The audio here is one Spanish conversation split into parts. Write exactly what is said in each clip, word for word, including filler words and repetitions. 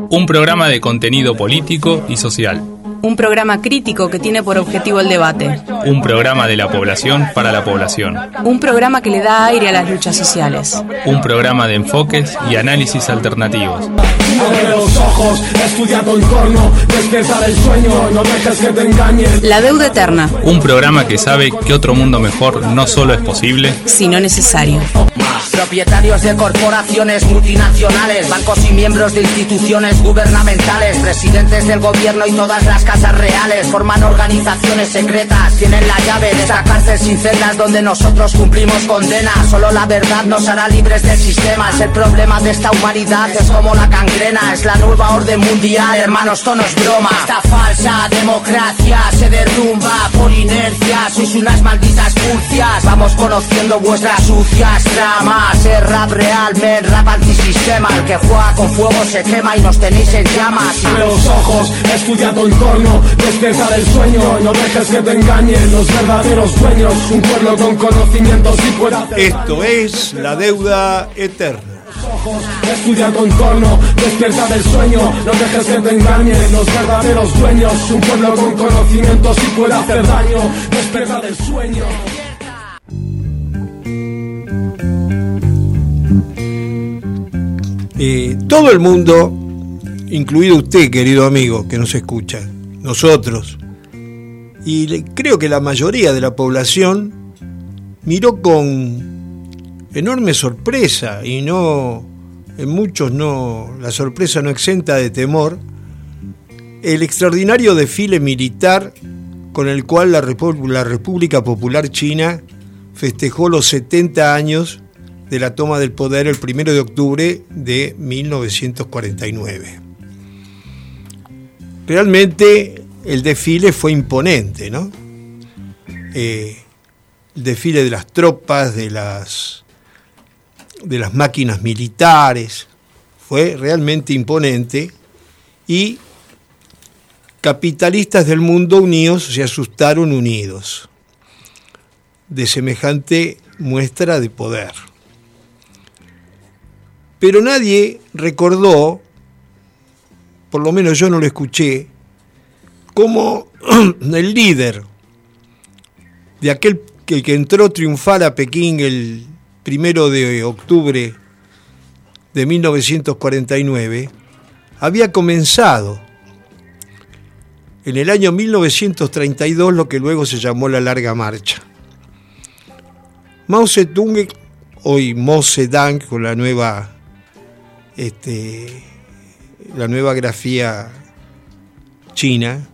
Un programa de contenido político y social. Un programa crítico que tiene por objetivo el debate. Un programa de la población para la población. Un programa que le da aire a las luchas sociales. Un programa de enfoques y análisis alternativos. Abre los ojos, estudia con corno, despierta del sueño, no dejes que te engañen. La deuda eterna. Un programa que sabe que otro mundo mejor no solo es posible, sino necesario. Propietarios de corporaciones multinacionales, bancos y miembros de instituciones gubernamentales, presidentes del gobierno y todas las casas reales, forman organizaciones secretas, tienen la llave de esta cárcel sin celdas donde nosotros cumplimos condena. Solo la verdad nos hará libres del sistema, es el problema de esta humanidad, es como la gangrena, es la nueva orden mundial, hermanos, esto no es broma. Esta falsa democracia se derrumba por inercia, sois unas malditas furcias, vamos conociendo vuestras sucias tramas. Es rap real, men, rap antisistema. El que juega con fuego se quema y nos tenéis en llamas. Abre los ojos, estudia con corno, despierta del sueño, no dejes que te engañen los verdaderos dueños. Un pueblo con conocimientos y pueda hacer. Esto es La Deuda Eterna. Estudia con corno, despierta del sueño, no dejes que te engañen los verdaderos dueños. Un pueblo con conocimientos y puede hacer daño. Despierta del sueño. Eh, todo el mundo, incluido usted, querido amigo, que nos escucha, nosotros, y le, creo que la mayoría de la población miró con enorme sorpresa, y no, en muchos no, la sorpresa no exenta de temor, el extraordinario desfile militar con el cual la, Repu- la República Popular China festejó los setenta años de la toma del poder el primero de octubre de mil novecientos cuarenta y nueve. Realmente el desfile fue imponente, ¿no? Eh, el desfile de las tropas, de las, de las máquinas militares, fue realmente imponente, y capitalistas del mundo unidos se asustaron unidos de semejante muestra de poder. Pero nadie recordó, por lo menos yo no lo escuché, cómo el líder de aquel que, que entró triunfal a Pekín el primero de octubre de mil novecientos cuarenta y nueve había comenzado en el año mil novecientos treinta y dos lo que luego se llamó la Larga Marcha. Mao Zedong, hoy Mo Zedong, con la nueva Este, la nueva grafía china,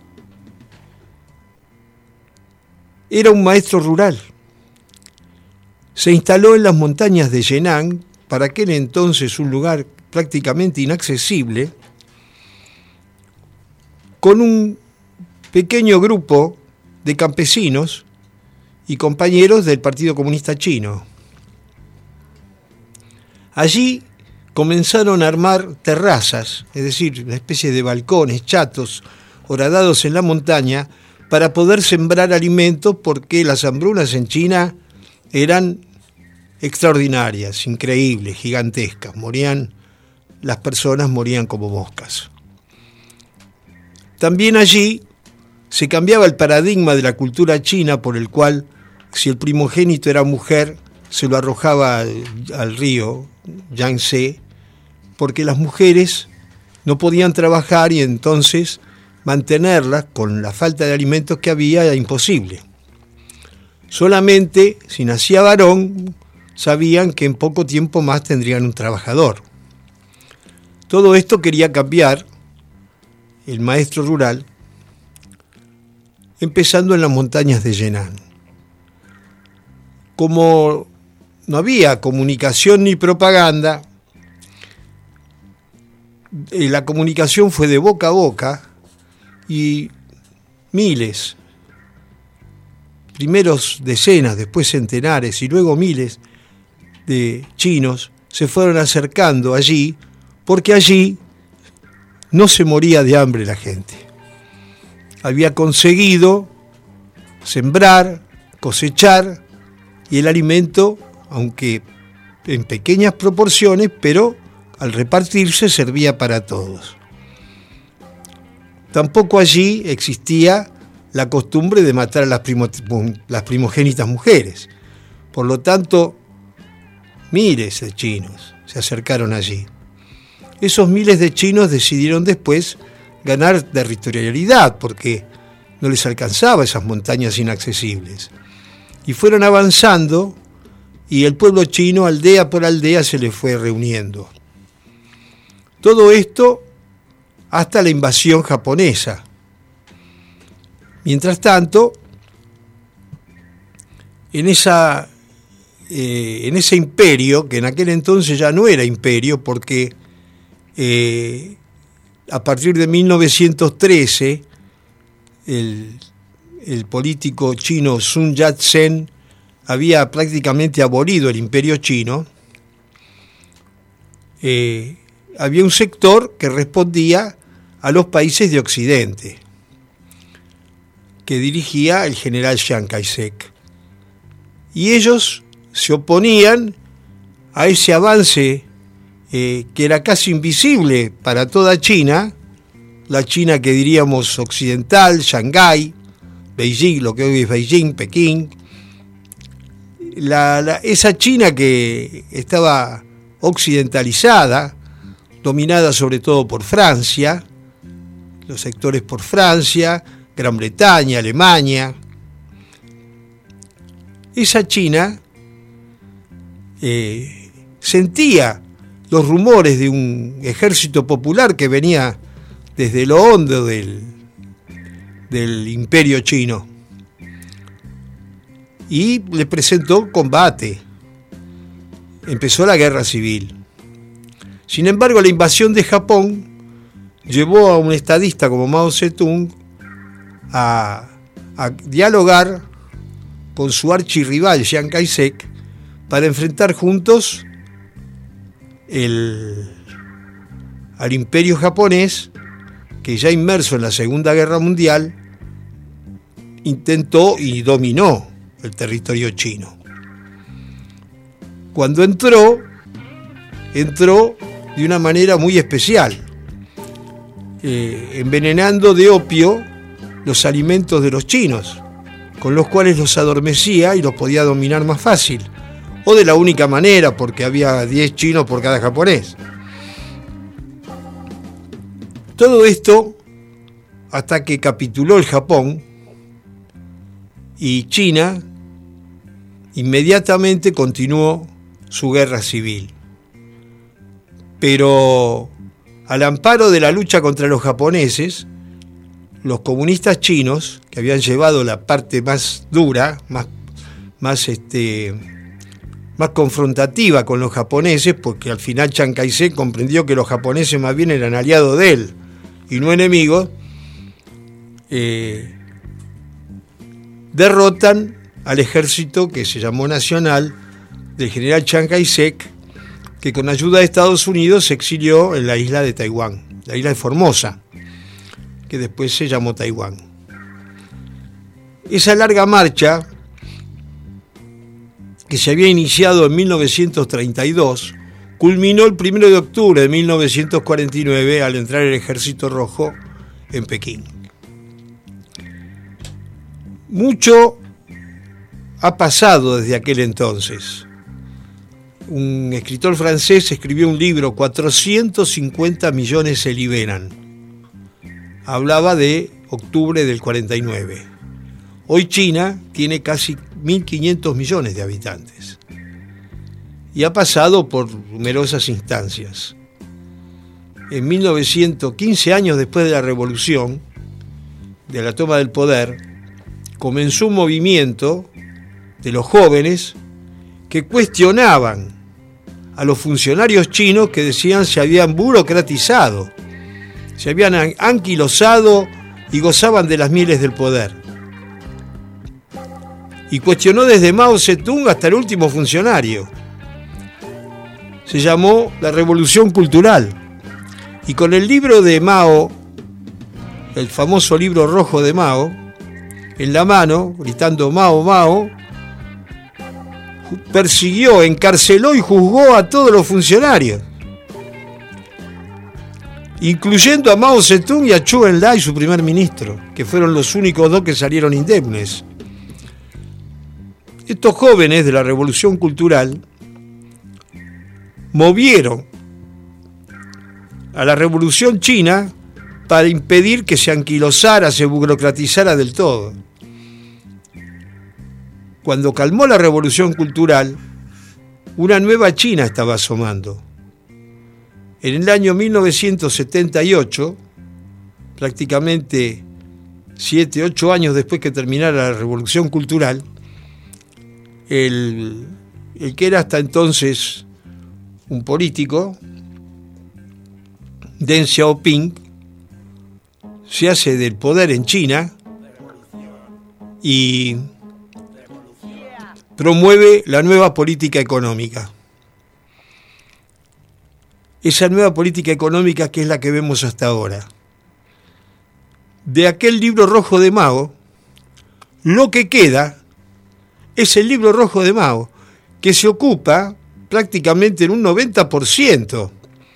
era un maestro rural. Se instaló en las montañas de Yunnan, para aquel entonces un lugar prácticamente inaccesible, con un pequeño grupo de campesinos y compañeros del Partido Comunista Chino. Allí comenzaron a armar terrazas, es decir, una especie de balcones chatos, horadados en la montaña, para poder sembrar alimentos, porque las hambrunas en China eran extraordinarias, increíbles, gigantescas. Morían, las personas morían como moscas. También allí se cambiaba el paradigma de la cultura china, por el cual, si el primogénito era mujer, se lo arrojaba al, al río Yangtze, porque las mujeres no podían trabajar y entonces mantenerlas con la falta de alimentos que había era imposible. Solamente si nacía varón sabían que en poco tiempo más tendrían un trabajador. Todo esto quería cambiar el maestro rural, empezando en las montañas de Yunnan. Como no había comunicación ni propaganda, la comunicación fue de boca a boca, y miles, primeros decenas, después centenares y luego miles de chinos se fueron acercando allí, porque allí no se moría de hambre la gente. Había conseguido sembrar, cosechar, y el alimento, aunque en pequeñas proporciones, pero al repartirse servía para todos. tampoco allí existía la costumbre de matar a las, primo, las primogénitas mujeres. Por lo tanto, miles de chinos se acercaron allí. Esos miles de chinos decidieron después ganar territorialidad porque no les alcanzaba esas montañas inaccesibles. Y fueron avanzando y el pueblo chino, aldea por aldea, se les fue reuniendo. Todo esto hasta la invasión japonesa. Mientras tanto, en, esa, eh, en ese imperio, que en aquel entonces ya no era imperio, porque eh, a partir de mil novecientos trece, el, el político chino Sun Yat-sen había prácticamente abolido el imperio chino, eh, había un sector que respondía a los países de Occidente, que dirigía el general Chiang Kai-shek. Y ellos se oponían a ese avance eh, que era casi invisible para toda China, la China que diríamos occidental, Shanghái, Beijing, lo que hoy es Beijing, Pekín, la, la, esa China que estaba occidentalizada, dominada sobre todo por Francia, los sectores por Francia, Gran Bretaña, Alemania. Esa China eh, sentía los rumores de un ejército popular que venía desde lo hondo del, del imperio chino y le presentó combate. Empezó la guerra civil. Sin embargo, la invasión de Japón llevó a un estadista como Mao Zedong a, a dialogar con su archirrival Chiang Kai-shek para enfrentar juntos el, al imperio japonés, que ya inmerso en la Segunda Guerra Mundial intentó y dominó el territorio chino. Cuando entró, entró de una manera muy especial, eh, envenenando de opio los alimentos de los chinos, con los cuales los adormecía y los podía dominar más fácil, o de la única manera, porque había diez chinos por cada japonés. Todo esto hasta que capituló el Japón y China inmediatamente continuó su guerra civil. Pero al amparo de la lucha contra los japoneses, los comunistas chinos, que habían llevado la parte más dura, más, más, este, más confrontativa con los japoneses, porque al final Chiang Kai-shek comprendió que los japoneses más bien eran aliados de él y no enemigos, eh, derrotan al ejército que se llamó Nacional del general Chiang Kai-shek, que con ayuda de Estados Unidos se exilió en la isla de Taiwán, la isla de Formosa, que después se llamó Taiwán. Esa larga marcha, que se había iniciado en mil novecientos treinta y dos, culminó el primero de octubre de mil novecientos cuarenta y nueve al entrar el Ejército Rojo en Pekín. Mucho ha pasado desde aquel entonces. Un escritor francés escribió un libro, cuatrocientos cincuenta millones se liberan. Hablaba de octubre del cuarenta y nueve. Hoy China tiene casi mil quinientos millones de habitantes y ha pasado por numerosas instancias. En mil novecientos, quince años después de la revolución, de la toma del poder, comenzó un movimiento de los jóvenes que cuestionaban a los funcionarios chinos que decían se habían burocratizado, se habían anquilosado y gozaban de las mieles del poder. Y cuestionó desde Mao Zedong hasta el último funcionario. Se llamó la Revolución Cultural. Y con el libro de Mao, el famoso libro rojo de Mao, en la mano, gritando Mao, Mao, persiguió, encarceló y juzgó a todos los funcionarios. incluyendo a Mao Zedong y a Zhou Enlai, su primer ministro, que fueron los únicos dos que salieron indemnes. Estos jóvenes de la Revolución Cultural movieron a la Revolución China para impedir que se anquilosara, se burocratizara del todo. Cuando calmó la Revolución Cultural, una nueva China estaba asomando. En el año mil novecientos setenta y ocho, prácticamente siete, ocho años después que terminara la Revolución Cultural, el, el que era hasta entonces un político, Deng Xiaoping, se hace del poder en China y promueve la nueva política económica. Esa nueva política económica que es la que vemos hasta ahora. De aquel libro rojo de Mao, lo que queda es el libro rojo de Mao, que se ocupa prácticamente en un noventa por ciento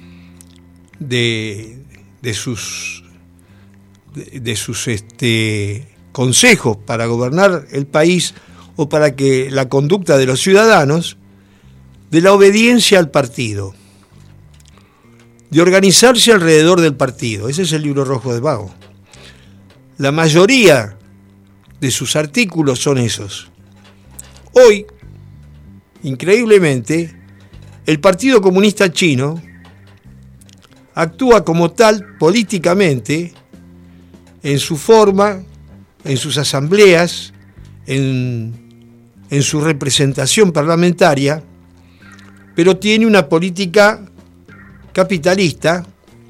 de, de sus, de, de sus este, consejos para gobernar el país o para que la conducta de los ciudadanos, de la obediencia al partido, de organizarse alrededor del partido. Ese es el libro rojo de Mao. La mayoría de sus artículos son esos. Hoy, increíblemente, el Partido Comunista Chino actúa como tal políticamente en su forma, en sus asambleas, en, en su representación parlamentaria, pero tiene una política capitalista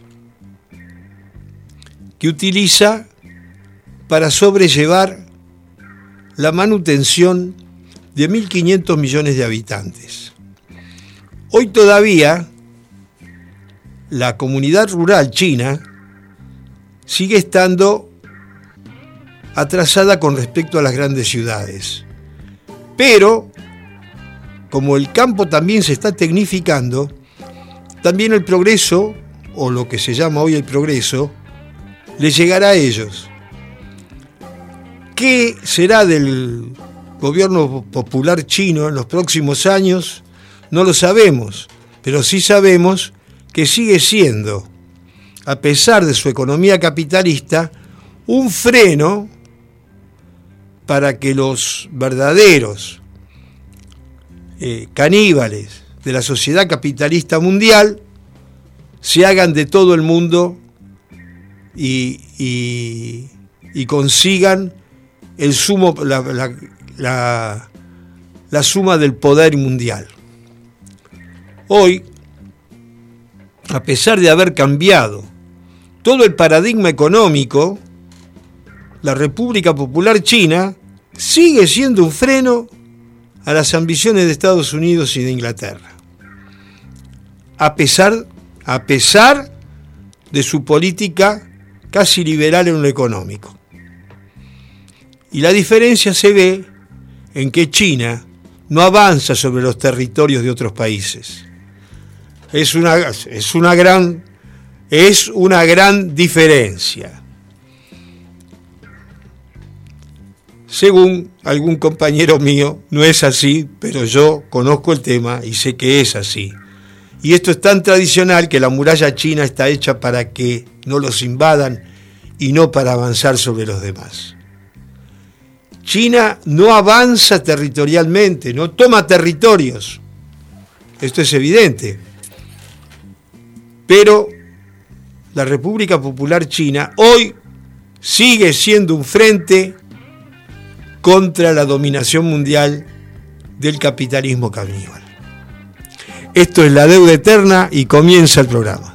que utiliza para sobrellevar la manutención de mil quinientos millones de habitantes. Hoy todavía la comunidad rural china sigue estando atrasada con respecto a las grandes ciudades. Pero, como el campo también se está tecnificando, también el progreso, o lo que se llama hoy el progreso, les llegará a ellos. ¿Qué será del gobierno popular chino en los próximos años? No lo sabemos, pero sí sabemos que sigue siendo, a pesar de su economía capitalista, un freno para que los verdaderos eh, caníbales de la sociedad capitalista mundial se hagan de todo el mundo y, y, y consigan el sumo, la, la, la, la suma del poder mundial. Hoy, a pesar de haber cambiado todo el paradigma económico, la República Popular China sigue siendo un freno a las ambiciones de Estados Unidos y de Inglaterra. A pesar, a pesar de su política casi liberal en lo económico. Y la diferencia se ve en que China no avanza sobre los territorios de otros países. Es una, es una gran, es una gran diferencia. Según algún compañero mío, no es así, pero yo conozco el tema y sé que es así. Y esto es tan tradicional que la muralla china está hecha para que no los invadan y no para avanzar sobre los demás. China no avanza territorialmente, no toma territorios. Esto es evidente. Pero la República Popular China hoy sigue siendo un frente contra la dominación mundial del capitalismo caníbal. Esto es La Deuda Eterna y comienza el programa.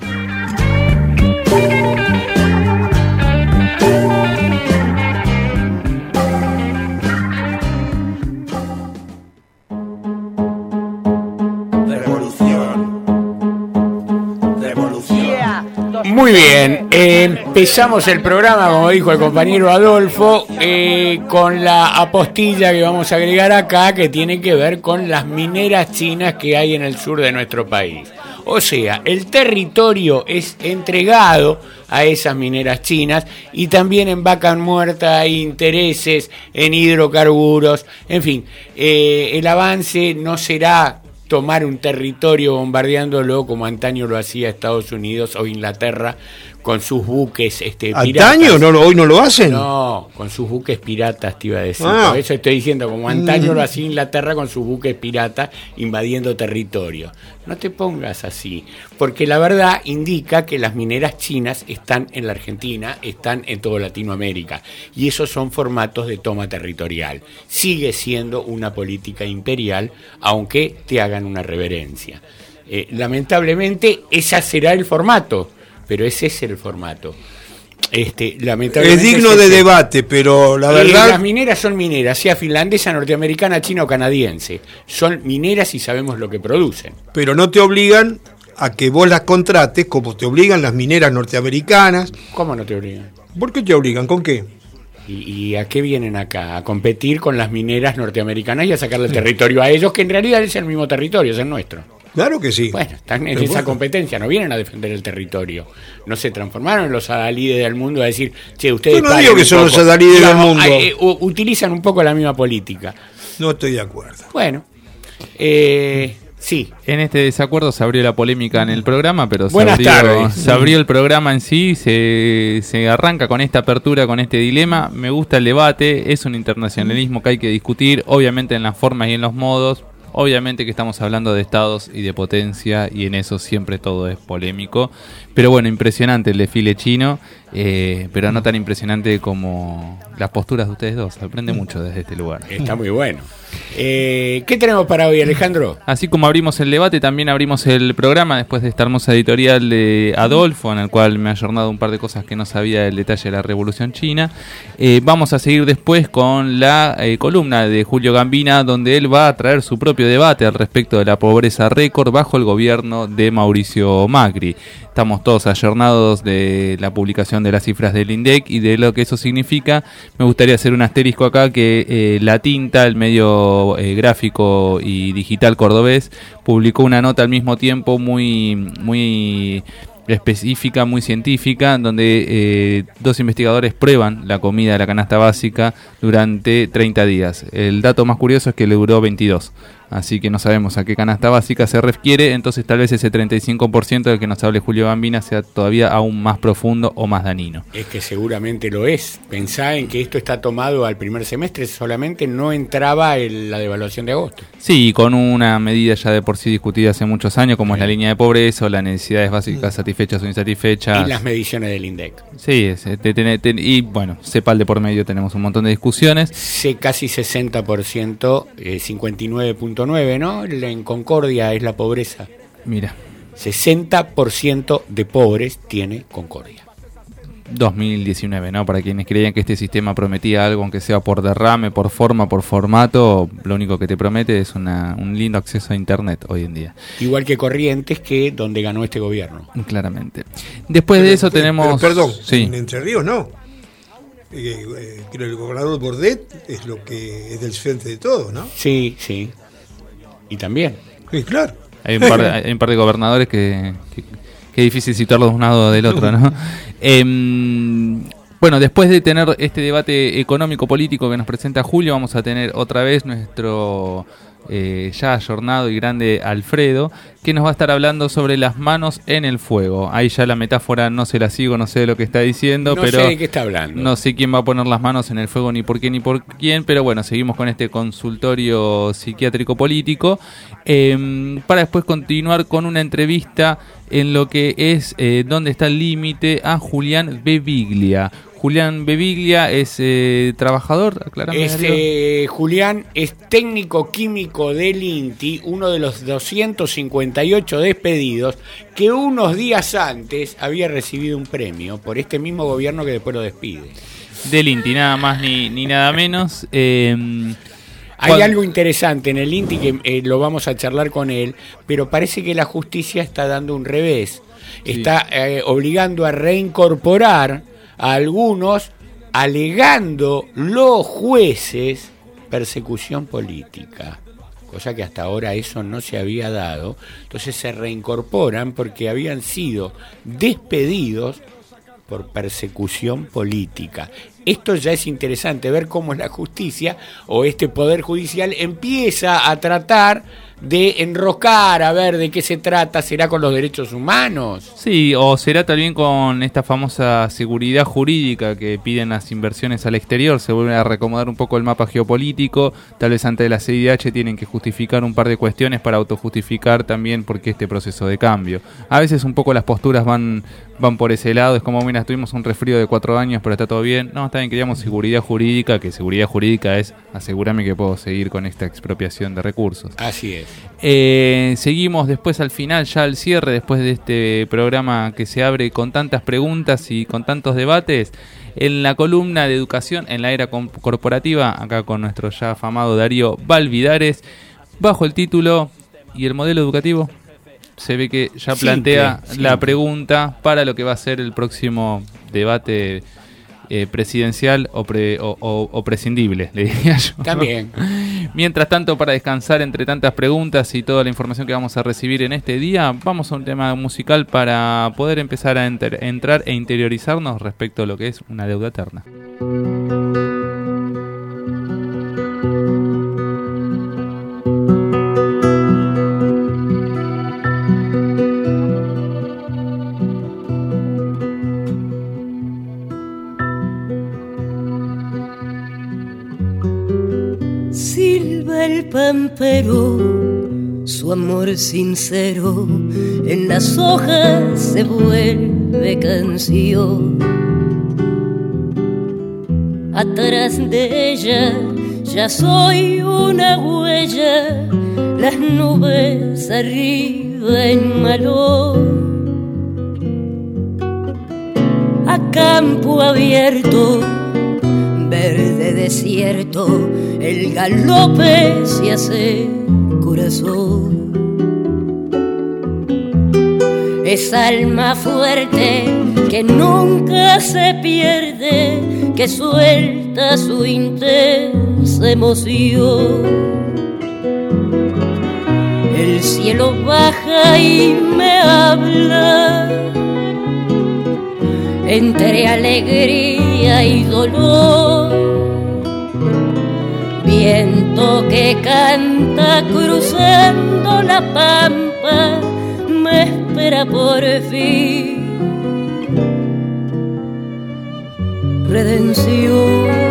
Muy bien, eh, empezamos el programa, como dijo el compañero Adolfo, eh, con la apostilla que vamos a agregar acá, que tiene que ver con las mineras chinas que hay en el sur de nuestro país. O sea, el territorio es entregado a esas mineras chinas y también en Vaca Muerta hay intereses en hidrocarburos. En fin, eh, el avance no será tomar un territorio bombardeándolo como antaño lo hacía Estados Unidos o Inglaterra con sus buques este, piratas. ¿Antaño? ¿No, ¿Hoy no lo hacen? No, con sus buques piratas te iba a decir. Ah. Por eso estoy diciendo, como antaño lo hacía Inglaterra con sus buques piratas invadiendo territorio. No te pongas así, porque la verdad indica que las mineras chinas están en la Argentina, están en toda Latinoamérica, y esos son formatos de toma territorial. Sigue siendo una política imperial, aunque te hagan una reverencia. Eh, lamentablemente, ese será el formato. Pero ese es el formato. Este, lamentablemente es digno es de ese. debate, pero la Eh, verdad... las mineras son mineras, sea finlandesa, norteamericana, china o canadiense. Son mineras y sabemos lo que producen. Pero no te obligan a que vos las contrates como te obligan las mineras norteamericanas. ¿Cómo no te obligan? ¿Por qué te obligan? ¿Con qué? ¿Y, y a qué vienen acá? A competir con las mineras norteamericanas y a sacarle el territorio a ellos, que en realidad es el mismo territorio, es el nuestro. Claro que sí. Bueno, están en Pero esa bueno. competencia, no vienen a defender el territorio. No se transformaron en los adalides del mundo a decir, che, ustedes... Yo no paren digo que un son poco. los adalides del Digamos, mundo. eh, u- utilizan un poco la misma política. No estoy de acuerdo. Bueno, eh, sí. En este desacuerdo se abrió la polémica en el programa, pero se Buenas abrió, tardes. se abrió el programa en sí, se, se arranca con esta apertura, con este dilema. Me gusta el debate, es un internacionalismo que hay que discutir, obviamente en las formas y en los modos. Obviamente que estamos hablando de estados y de potencia y en eso siempre todo es polémico. Pero bueno, impresionante el desfile chino, eh, pero no tan impresionante como las posturas de ustedes dos. Aprende mucho desde este lugar. Está muy bueno. Eh, ¿Qué tenemos para hoy, Alejandro? Así como abrimos el debate, también abrimos el programa después de esta hermosa editorial de Adolfo, en el cual me ha ayornado un par de cosas que no sabía del detalle de la Revolución China. Eh, vamos a seguir después con la eh, columna de Julio Gambina, donde él va a traer su propio debate al respecto de la pobreza récord bajo el gobierno de Mauricio Macri. Estamos todos ayornados de la publicación de las cifras del INDEC y de lo que eso significa. Me gustaría hacer un asterisco acá que eh, La Tinta, el medio eh, gráfico y digital cordobés, publicó una nota al mismo tiempo muy, muy específica, muy científica, donde eh, dos investigadores prueban la comida de la canasta básica durante treinta días. El dato más curioso es que le duró veintidós. Así que no sabemos a qué canasta básica se refiere, entonces tal vez ese treinta y cinco por ciento del que nos hable Julio Gambina sea todavía aún más profundo o más dañino. Es que seguramente lo es. Pensá en que esto está tomado al primer semestre, solamente no entraba en la devaluación de agosto. Sí, con una medida ya de por sí discutida hace muchos años, como es la línea de pobreza o las necesidades básicas satisfechas o insatisfechas. Y las mediciones del INDEC. Sí, es, te, te, te, y bueno, CEPAL de por medio tenemos un montón de discusiones. Se casi sesenta por ciento, eh, cincuenta y nueve punto nueve, ¿no? En Concordia es la pobreza. Mira, sesenta por ciento de pobres tiene Concordia. dos mil diecinueve, ¿no? Para quienes creían que este sistema prometía algo, aunque sea por derrame, por forma, por formato, lo único que te promete es una, un lindo acceso a Internet hoy en día. Igual que Corrientes, que donde ganó este gobierno. Claramente. Después de eso tenemos... Pero, perdón, sí. en Entre Ríos no. Eh, eh, creo que el gobernador Bordet es lo que es del frente de todo, ¿no? Sí, sí. Y también. Sí, claro. Hay un par de, hay un par de gobernadores que, que, que es difícil citarlos de un lado o del otro, ¿no? eh, bueno, después de tener este debate económico-político que nos presenta Julio, vamos a tener otra vez nuestro eh, ya ayornado y grande Alfredo, que nos va a estar hablando sobre las manos en el fuego. Ahí ya la metáfora no se la sigo, no sé de lo que está diciendo, No pero sé de qué está hablando. no sé quién va a poner las manos en el fuego, ni por qué, ni por quién, pero bueno, seguimos con este consultorio psiquiátrico-político, eh, para después continuar con una entrevista en lo que es eh, ¿Dónde está el límite? A Julián Beviglia. Julián Beviglia es eh, trabajador, aclarame. Este, Julián es técnico químico del INTI, uno de los doscientos cincuenta y ocho despedidos, que unos días antes había recibido un premio por este mismo gobierno que después lo despide. Del INTI, nada más ni, ni nada menos. Eh, Hay cuando... algo interesante en el INTI que eh, lo vamos a charlar con él, pero parece que la justicia está dando un revés. Sí. Está eh, obligando a reincorporar a algunos, alegando los jueces persecución política. cosa que hasta ahora eso no se había dado. Entonces se reincorporan porque habían sido despedidos por persecución política. Esto ya es interesante, ver cómo la justicia o este poder judicial empieza a tratar de enrocar, a ver de qué se trata. ¿Será con los derechos humanos? Sí, o será también con esta famosa seguridad jurídica que piden las inversiones al exterior. Se vuelve a reacomodar un poco el mapa geopolítico. Tal vez ante la C I D H tienen que justificar un par de cuestiones para autojustificar también por qué este proceso de cambio. A veces un poco las posturas van, van por ese lado. Es como, mira, tuvimos un resfrío de cuatro años, pero está todo bien. No, está bien, queríamos seguridad jurídica, que seguridad jurídica es asegurarme que puedo seguir con esta expropiación de recursos. Así es. Eh, seguimos después al final, ya al cierre, después de este programa que se abre con tantas preguntas y con tantos debates, en la columna de educación en la era corporativa, acá con nuestro ya afamado Darío Valvidares, bajo el título ¿y el modelo educativo? Se ve que ya plantea Simple, la simple. pregunta para lo que va a ser el próximo debate eh, presidencial o, pre, o, o, o prescindible, le diría yo. También. Mientras tanto, para descansar entre tantas preguntas y toda la información que vamos a recibir en este día, vamos a un tema musical para poder empezar a enter, entrar e interiorizarnos respecto a lo que es una deuda eterna. Silba el pampero, su amor sincero en las hojas se vuelve canción. Atrás de ella ya soy una huella, las nubes arriba en malón. A campo abierto, verde desierto, el galope se hace corazón. Es alma fuerte que nunca se pierde, que suelta su intensa emoción. El cielo baja y me habla entre alegría y dolor. Viento que canta cruzando la pampa me espera por fin. Redención.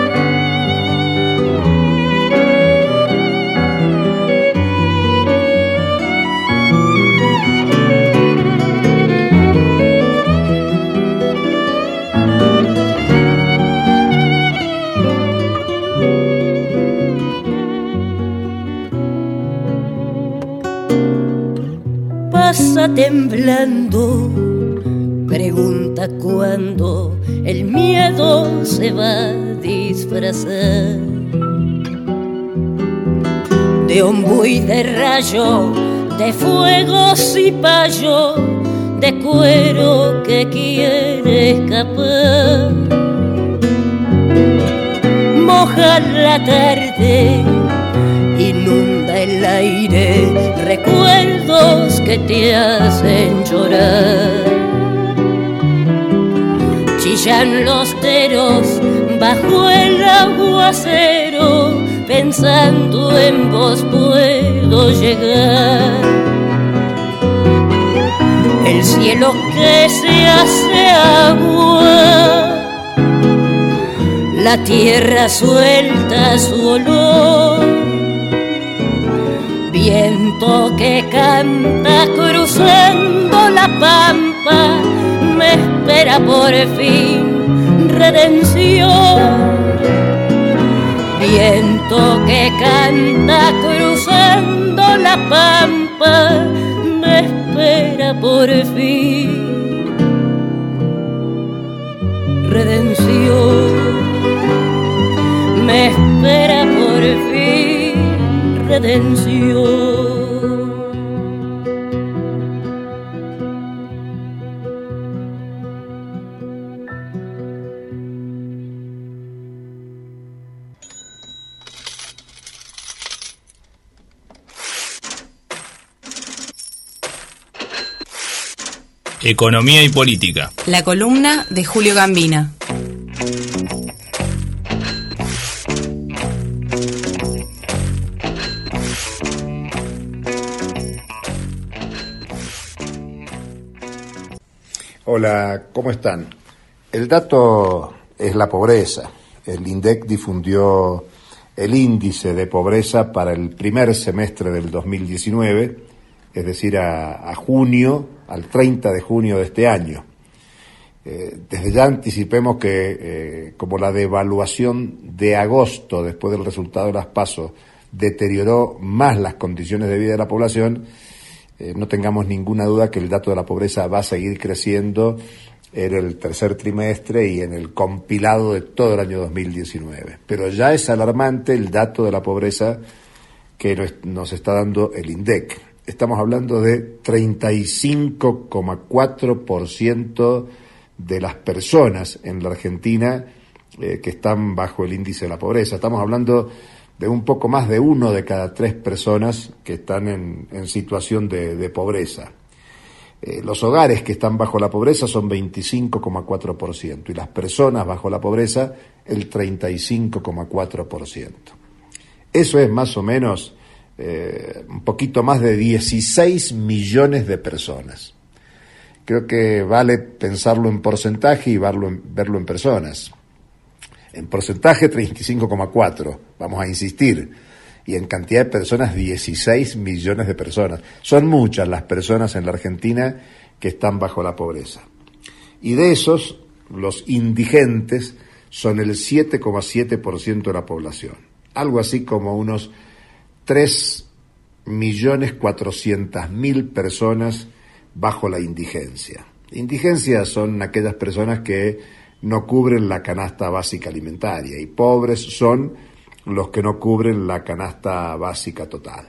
Pasa temblando, pregunta cuándo el miedo se va a disfrazar de ombú y de rayo, de fuego cipayo, de cuero que quiere escapar. Moja la tarde, inunda el aire, recuerdos que te hacen llorar. Chillan los teros bajo el aguacero, pensando en vos puedo llegar. El cielo que se hace agua, la tierra suelta su olor. Viento que canta cruzando la pampa me espera por fin. Redención. Viento que canta cruzando la pampa me espera por fin. Redención. Me espera por fin. Redención. Economía y política. La columna de Julio Gambina. Hola, ¿cómo están? El dato es la pobreza. El INDEC difundió el índice de pobreza para el primer semestre del dos mil diecinueve, es decir, a, a junio, al treinta de junio de este año. Eh, desde ya anticipemos que, eh, como la devaluación de agosto, después del resultado de las PASO, deterioró más las condiciones de vida de la población, eh, no tengamos ninguna duda que el dato de la pobreza va a seguir creciendo en el tercer trimestre y en el compilado de todo el año dos mil diecinueve. Pero ya es alarmante el dato de la pobreza que nos está dando el INDEC. Estamos hablando de treinta y cinco coma cuatro por ciento de las personas en la Argentina eh, que están bajo el índice de la pobreza. Estamos hablando de un poco más de uno de cada tres personas que están en, en situación de, de pobreza. Eh, los hogares que están bajo la pobreza son veinticinco coma cuatro por ciento y las personas bajo la pobreza el treinta y cinco coma cuatro por ciento. Eso es más o menos eh, un poquito más de dieciséis millones de personas. Creo que vale pensarlo en porcentaje y verlo en, verlo en personas. En porcentaje treinta y cinco coma cuatro, vamos a insistir, y en cantidad de personas dieciséis millones de personas. Son muchas las personas en la Argentina que están bajo la pobreza. Y de esos, los indigentes son el siete coma siete por ciento de la población. Algo así como unos tres millones cuatrocientas mil personas bajo la indigencia. Indigencia son aquellas personas que no cubren la canasta básica alimentaria y pobres son los que no cubren la canasta básica total.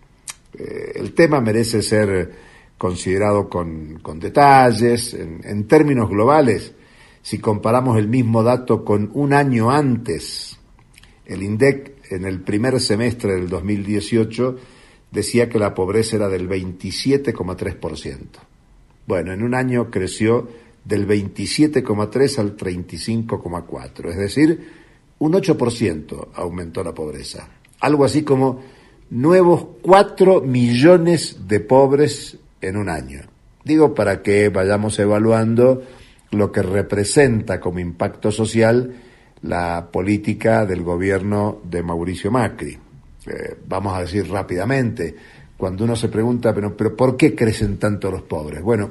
Eh, el tema merece ser considerado con, con detalles. En, en términos globales, si comparamos el mismo dato con un año antes, el INDEC en el primer semestre del dos mil dieciocho decía que la pobreza era del veintisiete coma tres por ciento. Bueno, en un año creció del veintisiete coma tres al treinta y cinco coma cuatro, es decir, un ocho por ciento aumentó la pobreza. Algo así como nuevos cuatro millones de pobres en un año. Digo, para que vayamos evaluando lo que representa como impacto social la política del gobierno de Mauricio Macri. Eh, vamos a decir rápidamente, cuando uno se pregunta, pero, pero ¿por qué crecen tanto los pobres? Bueno,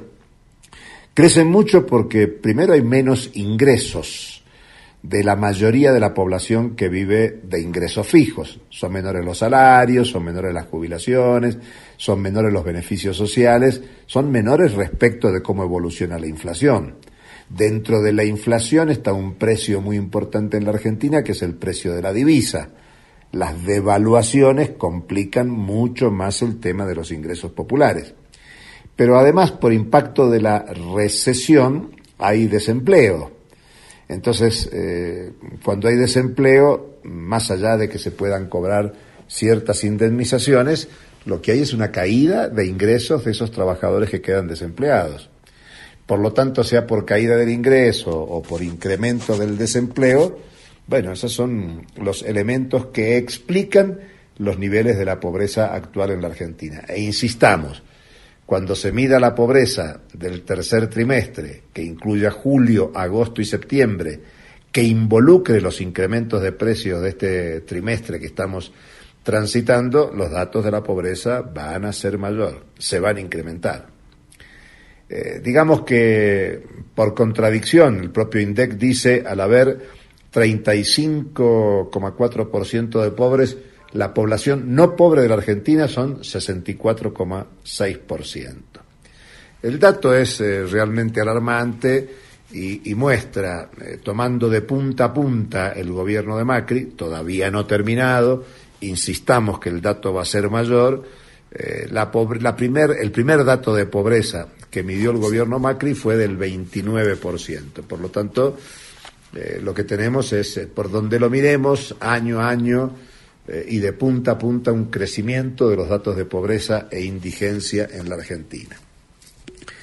crecen mucho porque primero hay menos ingresos de la mayoría de la población que vive de ingresos fijos. Son menores los salarios, son menores las jubilaciones, son menores los beneficios sociales, son menores respecto de cómo evoluciona la inflación. Dentro de la inflación está un precio muy importante en la Argentina, que es el precio de la divisa. Las devaluaciones complican mucho más el tema de los ingresos populares. Pero además, por impacto de la recesión, hay desempleo. Entonces, eh, cuando hay desempleo, más allá de que se puedan cobrar ciertas indemnizaciones, lo que hay es una caída de ingresos de esos trabajadores que quedan desempleados. Por lo tanto, sea por caída del ingreso o por incremento del desempleo, bueno, esos son los elementos que explican los niveles de la pobreza actual en la Argentina. E insistamos, cuando se mida la pobreza del tercer trimestre, que incluya julio, agosto y septiembre, que involucre los incrementos de precios de este trimestre que estamos transitando, los datos de la pobreza van a ser mayor, se van a incrementar. Eh, digamos que, por contradicción, el propio INDEC dice, al haber treinta y cinco coma cuatro por ciento de pobres, la población no pobre de la Argentina son sesenta y cuatro coma seis por ciento. El dato es eh, realmente alarmante y, y muestra, eh, tomando de punta a punta el gobierno de Macri, todavía no terminado, insistamos que el dato va a ser mayor, eh, la pobre, la primer, el primer dato de pobreza que midió el gobierno Macri fue del veintinueve por ciento. Por lo tanto, eh, lo que tenemos es, eh, por donde lo miremos, año a año, eh, y de punta a punta, un crecimiento de los datos de pobreza e indigencia en la Argentina.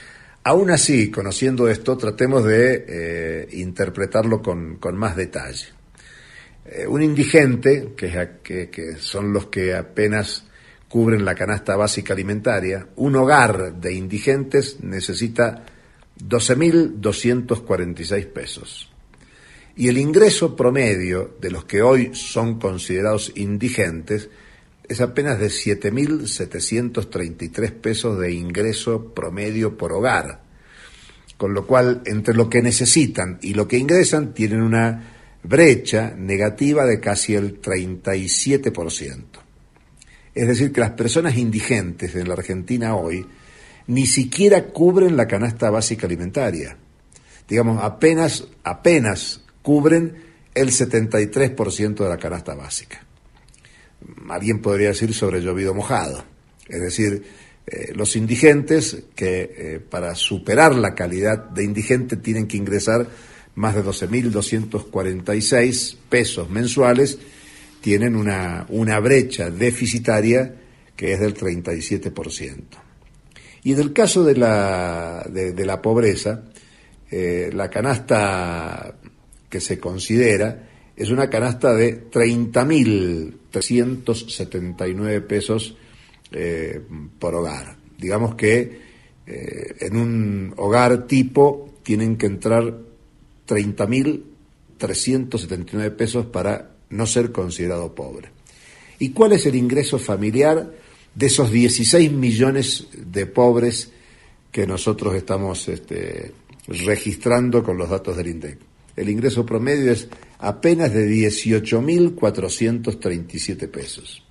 Aún así, conociendo esto, tratemos de eh, interpretarlo con, con más detalle. Eh, un indigente, que, es a, que, que son los que apenas cubren la canasta básica alimentaria, un hogar de indigentes necesita doce mil doscientos cuarenta y seis pesos. Y el ingreso promedio de los que hoy son considerados indigentes es apenas de siete mil setecientos treinta y tres pesos de ingreso promedio por hogar. Con lo cual, entre lo que necesitan y lo que ingresan, tienen una brecha negativa de casi el treinta y siete por ciento. Es decir, que las personas indigentes en la Argentina hoy ni siquiera cubren la canasta básica alimentaria. Digamos, apenas, apenas cubren el setenta y tres por ciento de la canasta básica. Alguien podría decir sobre llovido mojado. Es decir, eh, los indigentes que eh, para superar la calidad de indigente tienen que ingresar más de doce mil doscientos cuarenta y seis pesos mensuales, tienen una, una brecha deficitaria que es del treinta y siete por ciento. Y en el caso de la, de, de la pobreza, eh, la canasta que se considera es una canasta de treinta mil trescientos setenta y nueve pesos eh, por hogar. Digamos que eh, en un hogar tipo tienen que entrar treinta mil trescientos setenta y nueve pesos para no ser considerado pobre. ¿Y cuál es el ingreso familiar de esos dieciséis millones de pobres que nosotros estamos este, registrando con los datos del INDEC? El ingreso promedio es apenas de dieciocho mil cuatrocientos treinta y siete pesos.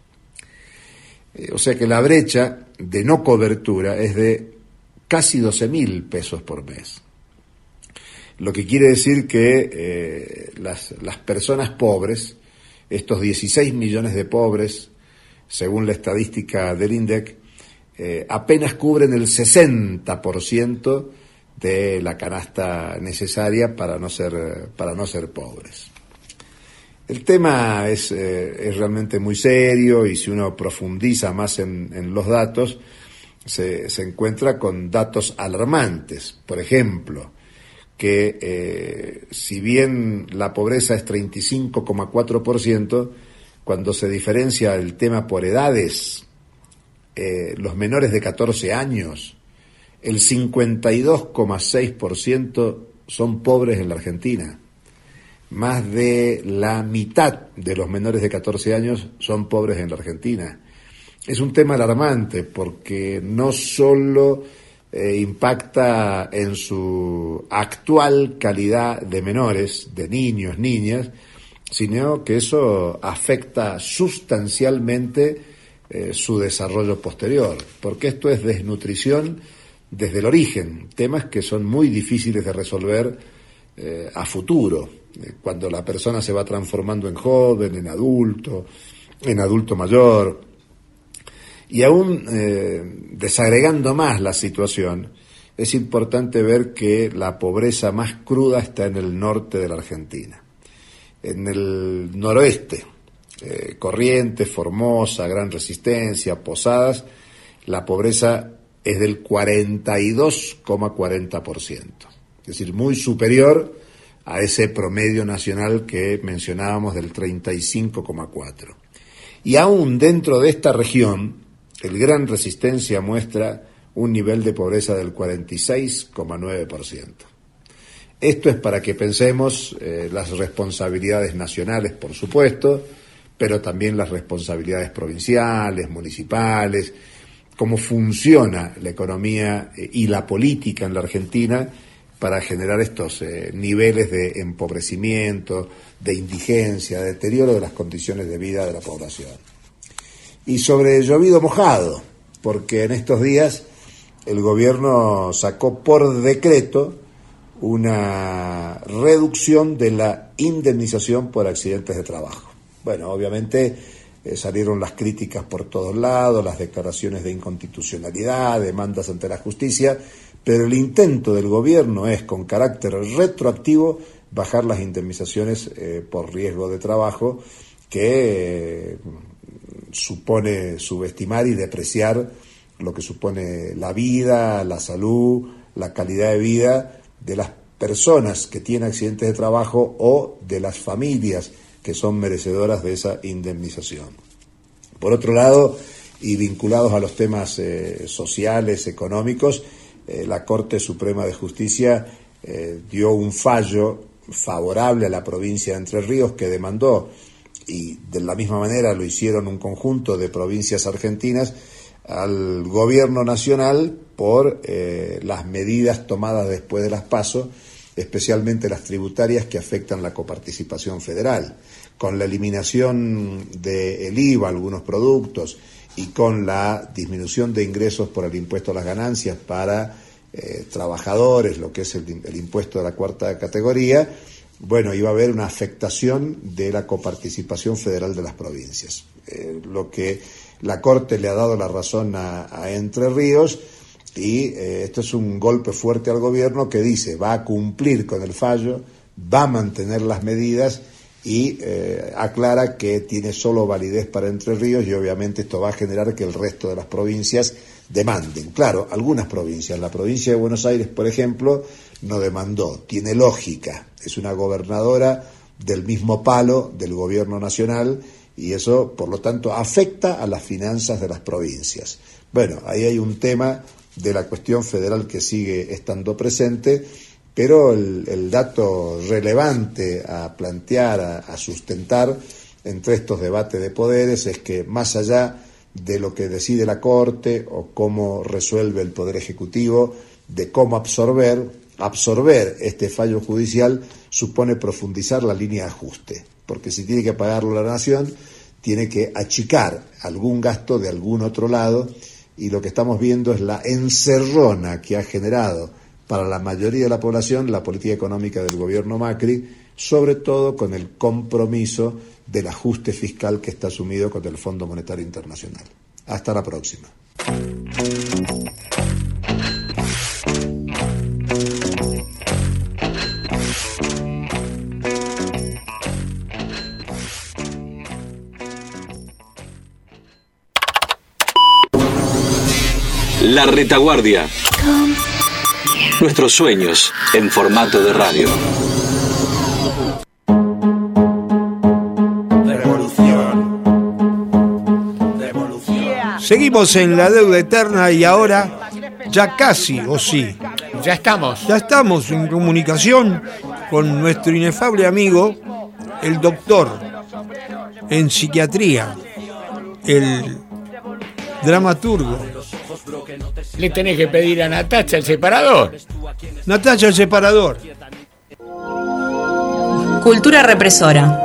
Eh, o sea que la brecha de no cobertura es de casi doce mil pesos por mes. Lo que quiere decir que eh, las, las personas pobres, estos dieciséis millones de pobres, según la estadística del INDEC, eh, apenas cubren el sesenta por ciento de la canasta necesaria para no ser, para no ser pobres. El tema es, eh, es realmente muy serio y si uno profundiza más en, en los datos, se, se encuentra con datos alarmantes. Por ejemplo, que eh, si bien la pobreza es treinta y cinco coma cuatro por ciento, cuando se diferencia el tema por edades, eh, los menores de catorce años, el cincuenta y dos coma seis por ciento son pobres en la Argentina. Más de la mitad de los menores de catorce años son pobres en la Argentina. Es un tema alarmante porque no solo eh, impacta en su actual calidad de menores, de niños, niñas, sino que eso afecta sustancialmente eh, su desarrollo posterior, porque esto es desnutrición desde el origen, temas que son muy difíciles de resolver eh, a futuro, eh, cuando la persona se va transformando en joven, en adulto, en adulto mayor. Y aún eh, desagregando más la situación, es importante ver que la pobreza más cruda está en el norte de la Argentina. En el noroeste, eh, Corrientes, Formosa, Gran Resistencia, Posadas, la pobreza es del cuarenta y dos coma cuarenta por ciento, es decir, muy superior a ese promedio nacional que mencionábamos del treinta y cinco coma cuatro por ciento. Y aún dentro de esta región, el Gran Resistencia muestra un nivel de pobreza del cuarenta y seis coma nueve por ciento. Esto es para que pensemos eh, las responsabilidades nacionales, por supuesto, pero también las responsabilidades provinciales, municipales, cómo funciona la economía eh, y la política en la Argentina para generar estos eh, niveles de empobrecimiento, de indigencia, de deterioro de las condiciones de vida de la población. Y sobre llovido mojado, porque en estos días el gobierno sacó por decreto una reducción de la indemnización por accidentes de trabajo. Bueno, obviamente eh, salieron las críticas por todos lados, las declaraciones de inconstitucionalidad, demandas ante la justicia, pero el intento del gobierno es, con carácter retroactivo, bajar las indemnizaciones eh, por riesgo de trabajo, que eh, supone subestimar y depreciar lo que supone la vida, la salud, la calidad de vida de las personas que tienen accidentes de trabajo o de las familias que son merecedoras de esa indemnización. Por otro lado, y vinculados a los temas eh, sociales, económicos, eh, la Corte Suprema de Justicia eh, dio un fallo favorable a la provincia de Entre Ríos, que demandó, y de la misma manera lo hicieron un conjunto de provincias argentinas, al gobierno nacional por eh, las medidas tomadas después de las PASO, especialmente las tributarias que afectan la coparticipación federal. Con la eliminación del I V A a algunos productos y con la disminución de ingresos por el impuesto a las ganancias para eh, trabajadores, lo que es el, el impuesto de la cuarta categoría, bueno, iba a haber una afectación de la coparticipación federal de las provincias. Eh, lo que la Corte le ha dado la razón a, a Entre Ríos, y eh, esto es un golpe fuerte al gobierno, que dice va a cumplir con el fallo, va a mantener las medidas y eh, aclara que tiene solo validez para Entre Ríos, y obviamente esto va a generar que el resto de las provincias demanden. Claro, algunas provincias, la provincia de Buenos Aires, por ejemplo, no demandó, tiene lógica, es una gobernadora del mismo palo del gobierno nacional, y eso, por lo tanto, afecta a las finanzas de las provincias. Bueno, ahí hay un tema de la cuestión federal que sigue estando presente, pero el, el dato relevante a plantear, a, a sustentar entre estos debates de poderes es que, más allá de lo que decide la Corte o cómo resuelve el Poder Ejecutivo, de cómo absorber, absorber este fallo judicial supone profundizar la línea de ajuste, porque si tiene que pagarlo la Nación, tiene que achicar algún gasto de algún otro lado, y lo que estamos viendo es la encerrona que ha generado para la mayoría de la población la política económica del gobierno Macri, sobre todo con el compromiso del ajuste fiscal que está asumido con el Fondo Monetario Internacional. Hasta la próxima. La Retaguardia. Nuestros sueños en formato de radio. Revolución. Revolución. Seguimos en la deuda eterna y ahora ya casi, o sí. Ya estamos. Ya estamos en comunicación con nuestro inefable amigo, el doctor en psiquiatría, el dramaturgo. Le tenés que pedir a Natacha el separador. Natacha el separador. Cultura represora.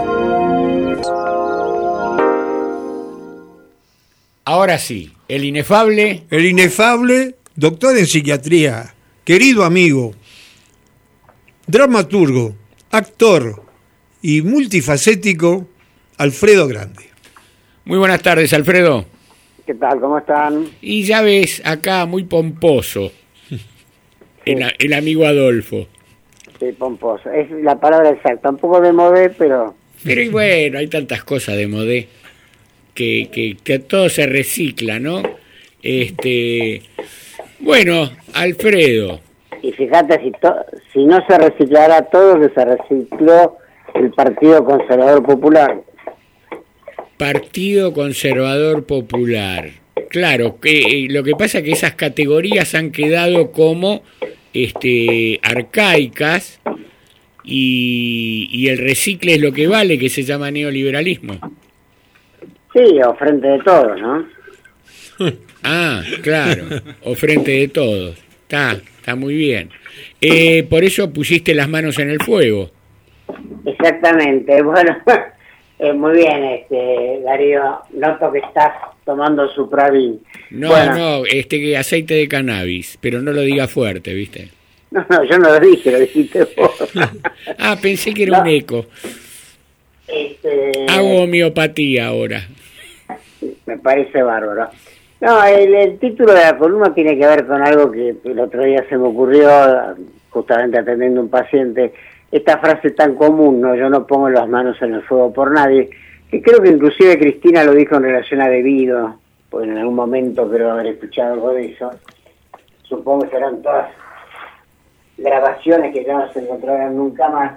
Ahora sí, el inefable. El inefable doctor en psiquiatría, querido amigo, dramaturgo, actor y multifacético, Alfredo Grande. Muy buenas tardes, Alfredo. ¿Qué tal? ¿Cómo están? Y ya ves, acá muy pomposo, sí. el, el amigo Adolfo. Sí, pomposo. Es la palabra exacta. Un poco de modé, pero... Pero y bueno, hay tantas cosas de modé que, que, que todo se recicla, ¿no? Este, bueno, Alfredo. Y fíjate, si, to, si no se reciclara todo, que se recicló el Partido Conservador Popular. Partido Conservador Popular. Claro, que lo que pasa es que esas categorías han quedado como este arcaicas y, y el recicle es lo que vale, que se llama neoliberalismo. Sí, o frente de todos, ¿no? Ah, claro, o frente de todos. Está, está muy bien. Eh, por eso pusiste las manos en el fuego. Exactamente, bueno... Eh, muy bien, este, Darío, noto que estás tomando Supravin. No, bueno. no, este aceite de cannabis, pero no lo diga fuerte, ¿viste? No, no, yo no lo dije, lo dijiste vos. Ah, pensé que era no. un eco. Este... Hago homeopatía ahora. Me parece bárbaro. No, el, el título de la columna tiene que ver con algo que el otro día se me ocurrió, justamente atendiendo a un paciente. Esta frase tan común, ¿no? Yo no pongo las manos en el fuego por nadie, que creo que inclusive Cristina lo dijo en relación a Debido, porque en algún momento creo haber escuchado algo de eso. Supongo que serán todas grabaciones que ya no se encontrarán nunca más,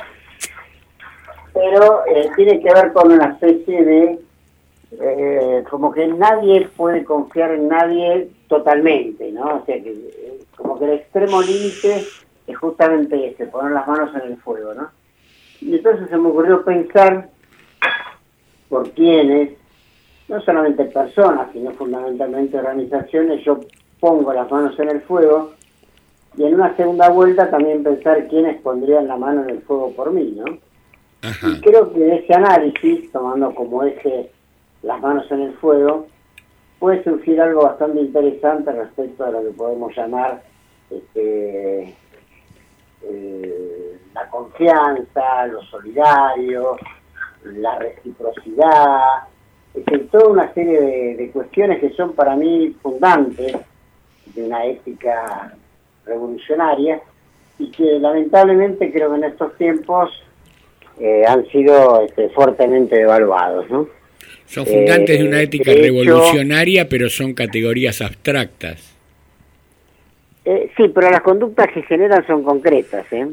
pero eh, tiene que ver con una especie de, eh, como que nadie puede confiar en nadie totalmente, ¿no? O sea, que eh, como que el extremo límite es justamente ese, poner las manos en el fuego, ¿no? Y entonces se me ocurrió pensar por quiénes, no solamente personas, sino fundamentalmente organizaciones, yo pongo las manos en el fuego, y en una segunda vuelta también pensar quiénes pondrían la mano en el fuego por mí, ¿no? Ajá. Y creo que de ese análisis, tomando como eje las manos en el fuego, puede surgir algo bastante interesante respecto a lo que podemos llamar este, eh, la confianza, lo solidario, la reciprocidad, es decir, toda una serie de, de cuestiones que son para mí fundantes de una ética revolucionaria y que lamentablemente creo que en estos tiempos eh, han sido este, fuertemente devaluados, ¿no? Son fundantes eh, de una ética de revolucionaria, hecho, pero son categorías abstractas. Eh, sí, pero las conductas que generan son concretas, ¿eh?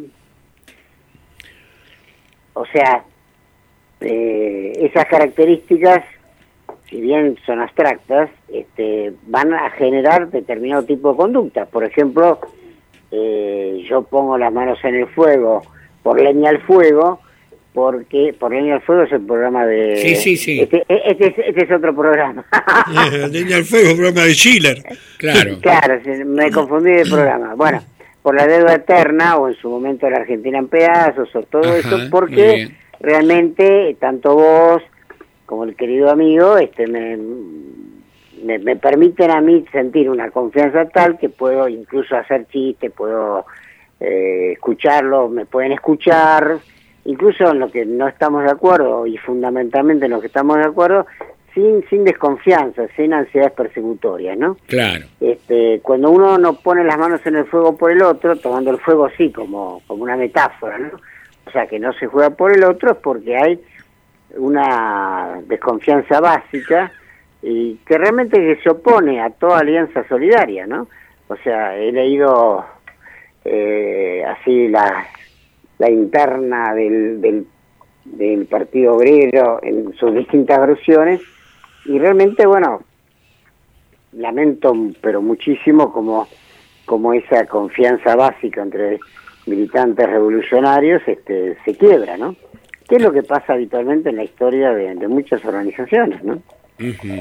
O sea, eh, esas características, si bien son abstractas, este, van a generar determinado tipo de conductas. Por ejemplo, eh, yo pongo las manos en el fuego por Leña al Fuego, porque por Leña al Fuego es el programa de... Sí, sí, sí. Este, este, es, este es otro programa. Leña al Fuego, el programa de Schiller. Claro. Claro, me confundí de programa. Bueno, por la deuda eterna, o en su momento la Argentina en pedazos, o todo Ajá, eso, porque realmente tanto vos como el querido amigo este me, me, me permiten a mí sentir una confianza tal que puedo incluso hacer chistes, puedo eh, escucharlo, me pueden escuchar, incluso en lo que no estamos de acuerdo y fundamentalmente en lo que estamos de acuerdo, sin sin desconfianza, sin ansiedades persecutorias, ¿no? Claro. Este, cuando uno no pone las manos en el fuego por el otro, tomando el fuego sí como, como una metáfora, ¿no? O sea, que no se juega por el otro es porque hay una desconfianza básica y que realmente que se opone a toda alianza solidaria, ¿no? O sea, he leído eh, así la, la interna del, del, del Partido Obrero en sus distintas versiones y realmente, bueno, lamento pero muchísimo como, como esa confianza básica entre militantes revolucionarios este, se quiebra, ¿no? ¿Qué es lo que pasa habitualmente en la historia de, de muchas organizaciones, ¿no? Uh-huh.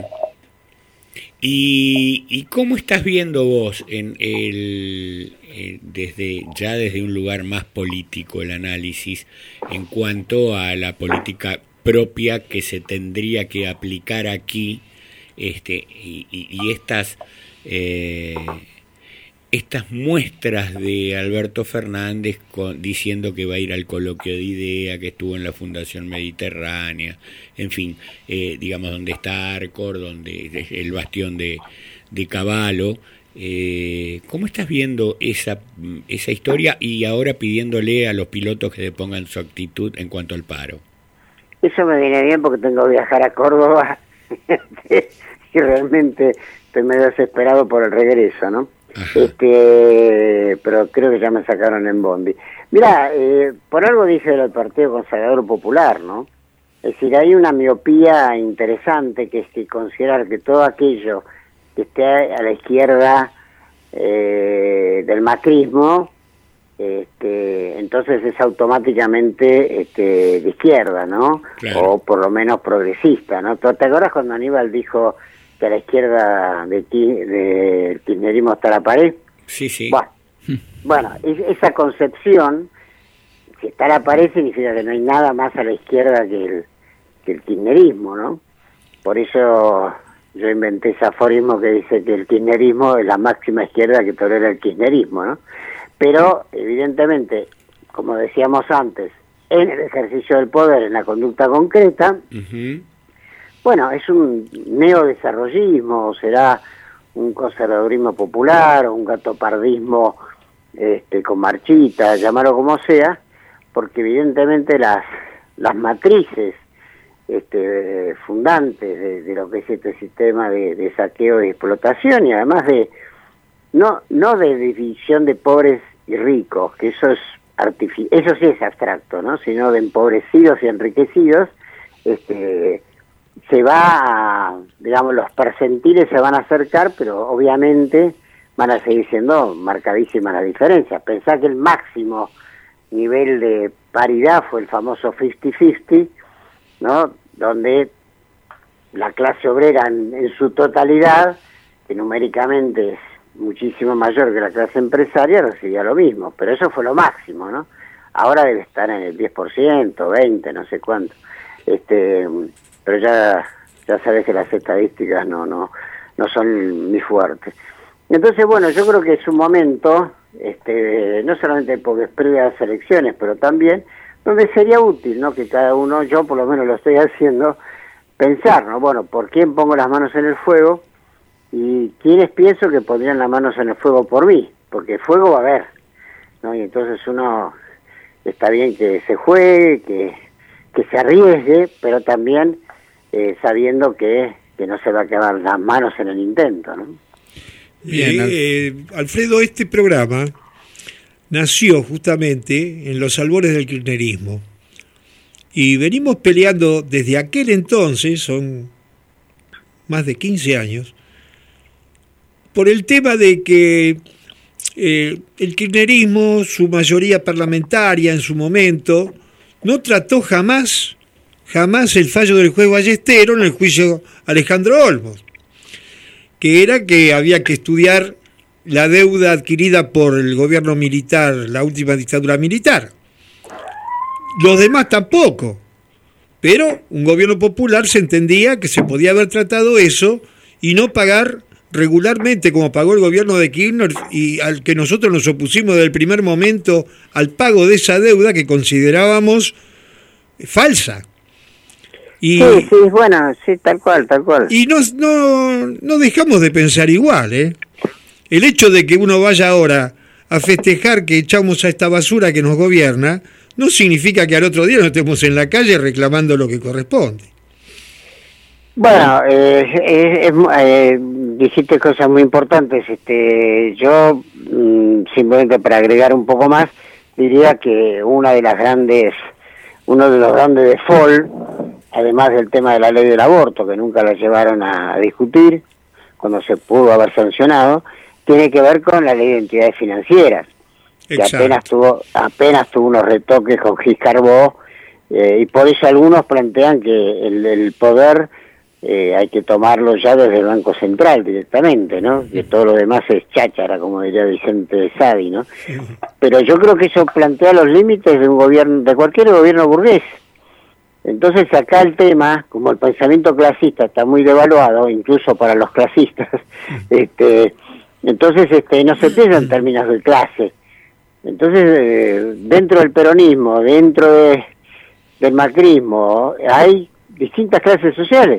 ¿Y, ¿Y cómo estás viendo vos en el, el desde ya desde un lugar más político el análisis en cuanto a la política propia que se tendría que aplicar aquí, este y, y, y estas eh, estas muestras de Alberto Fernández con, diciendo que va a ir al coloquio de IDEA, que estuvo en la Fundación Mediterránea, en fin, eh, digamos, donde está Arcor, donde el bastión de, de Cavallo. Eh, ¿Cómo estás viendo esa, esa historia y ahora pidiéndole a los pilotos que depongan su actitud en cuanto al paro? Eso me viene bien porque tengo que viajar a Córdoba y realmente estoy medio desesperado por el regreso, ¿no? Ajá. Este, pero creo que ya me sacaron en bondi. Mira, eh, por algo dice el Partido Conservador Popular, ¿no? Es decir, hay una miopía interesante que es que considerar que todo aquello que esté a la izquierda eh, del macrismo, este, entonces es automáticamente este, de izquierda, ¿no? Claro. O por lo menos progresista, ¿no? ¿Te acuerdas cuando Aníbal dijo que a la izquierda del de, de kirchnerismo está la pared? Sí, sí. Bueno, bueno es, esa concepción, si está la pared significa que no hay nada más a la izquierda que el, que el kirchnerismo, ¿no? Por eso yo inventé ese aforismo que dice que el kirchnerismo es la máxima izquierda que tolera el kirchnerismo, ¿no? Pero, evidentemente, como decíamos antes, en el ejercicio del poder, en la conducta concreta, uh-huh. bueno, es un neodesarrollismo, o será un conservadurismo popular, o un gatopardismo este, con marchita, llamarlo como sea, porque evidentemente las, las matrices este, fundantes de, de lo que es este sistema de, de saqueo y explotación, y además de no no de división de pobres y ricos, que eso es artifici- eso sí es abstracto, ¿no? Sino de empobrecidos y enriquecidos, este, se va a, digamos, los percentiles se van a acercar, pero obviamente van a seguir siendo marcadísimas las diferencias. Pensá que el máximo nivel de paridad fue el famoso cincuenta cincuenta, ¿no? Donde la clase obrera en, en su totalidad, que numéricamente es muchísimo mayor que la clase empresaria, recibía lo mismo, pero eso fue lo máximo, ¿no? Ahora debe estar en el diez por ciento, veinte, no sé cuánto. Este, pero ya ya sabes que las estadísticas no no no son muy fuertes. Entonces, bueno, yo creo que es un momento, este, no solamente porque es previa a las elecciones, pero también donde sería útil, ¿no? Que cada uno, yo por lo menos lo estoy haciendo, pensar, ¿no? Bueno, ¿por quién pongo las manos en el fuego? Y quiénes pienso que pondrían las manos en el fuego por mí, porque fuego va a haber, ¿no? Y entonces uno, está bien que se juegue, que, que se arriesgue, pero también eh, sabiendo que, que no se va a quedar las manos en el intento, ¿no? Bien, eh, eh, Alfredo, este programa nació justamente en los albores del kirchnerismo y venimos peleando desde aquel entonces, son más de quince años, por el tema de que eh, el kirchnerismo, su mayoría parlamentaria en su momento, no trató jamás, jamás el fallo del juez Ballestero en el juicio Alejandro Olmos, que era que había que estudiar la deuda adquirida por el gobierno militar, la última dictadura militar. Los demás tampoco, pero un gobierno popular se entendía que se podía haber tratado eso y no pagar regularmente como pagó el gobierno de Kirchner, y al que nosotros nos opusimos desde el primer momento al pago de esa deuda que considerábamos falsa. Y, sí, sí, bueno, sí, tal cual, tal cual. Y no, no, no dejamos de pensar igual, ¿eh? El hecho de que uno vaya ahora a festejar que echamos a esta basura que nos gobierna, no significa que al otro día no estemos en la calle reclamando lo que corresponde. Bueno, eh, eh, eh, dijiste cosas muy importantes. Este, yo, mmm, simplemente para agregar un poco más, diría que una de las grandes, uno de los grandes default, además del tema de la ley del aborto, que nunca la llevaron a discutir, cuando se pudo haber sancionado, tiene que ver con la ley de entidades financieras, Exacto. que apenas tuvo apenas tuvo unos retoques con Giscarbó, eh, y por eso algunos plantean que el, el poder eh, hay que tomarlo ya desde el Banco Central directamente, ¿no? Que todo lo demás es cháchara, como diría Vicente Sadi, ¿no? Pero yo creo que eso plantea los límites de un gobierno, de cualquier gobierno burgués. Entonces acá el tema, como el pensamiento clasista está muy devaluado, incluso para los clasistas, este, entonces este, no se piensa en términos de clase. Entonces eh, dentro del peronismo, dentro de, del macrismo, hay distintas clases sociales.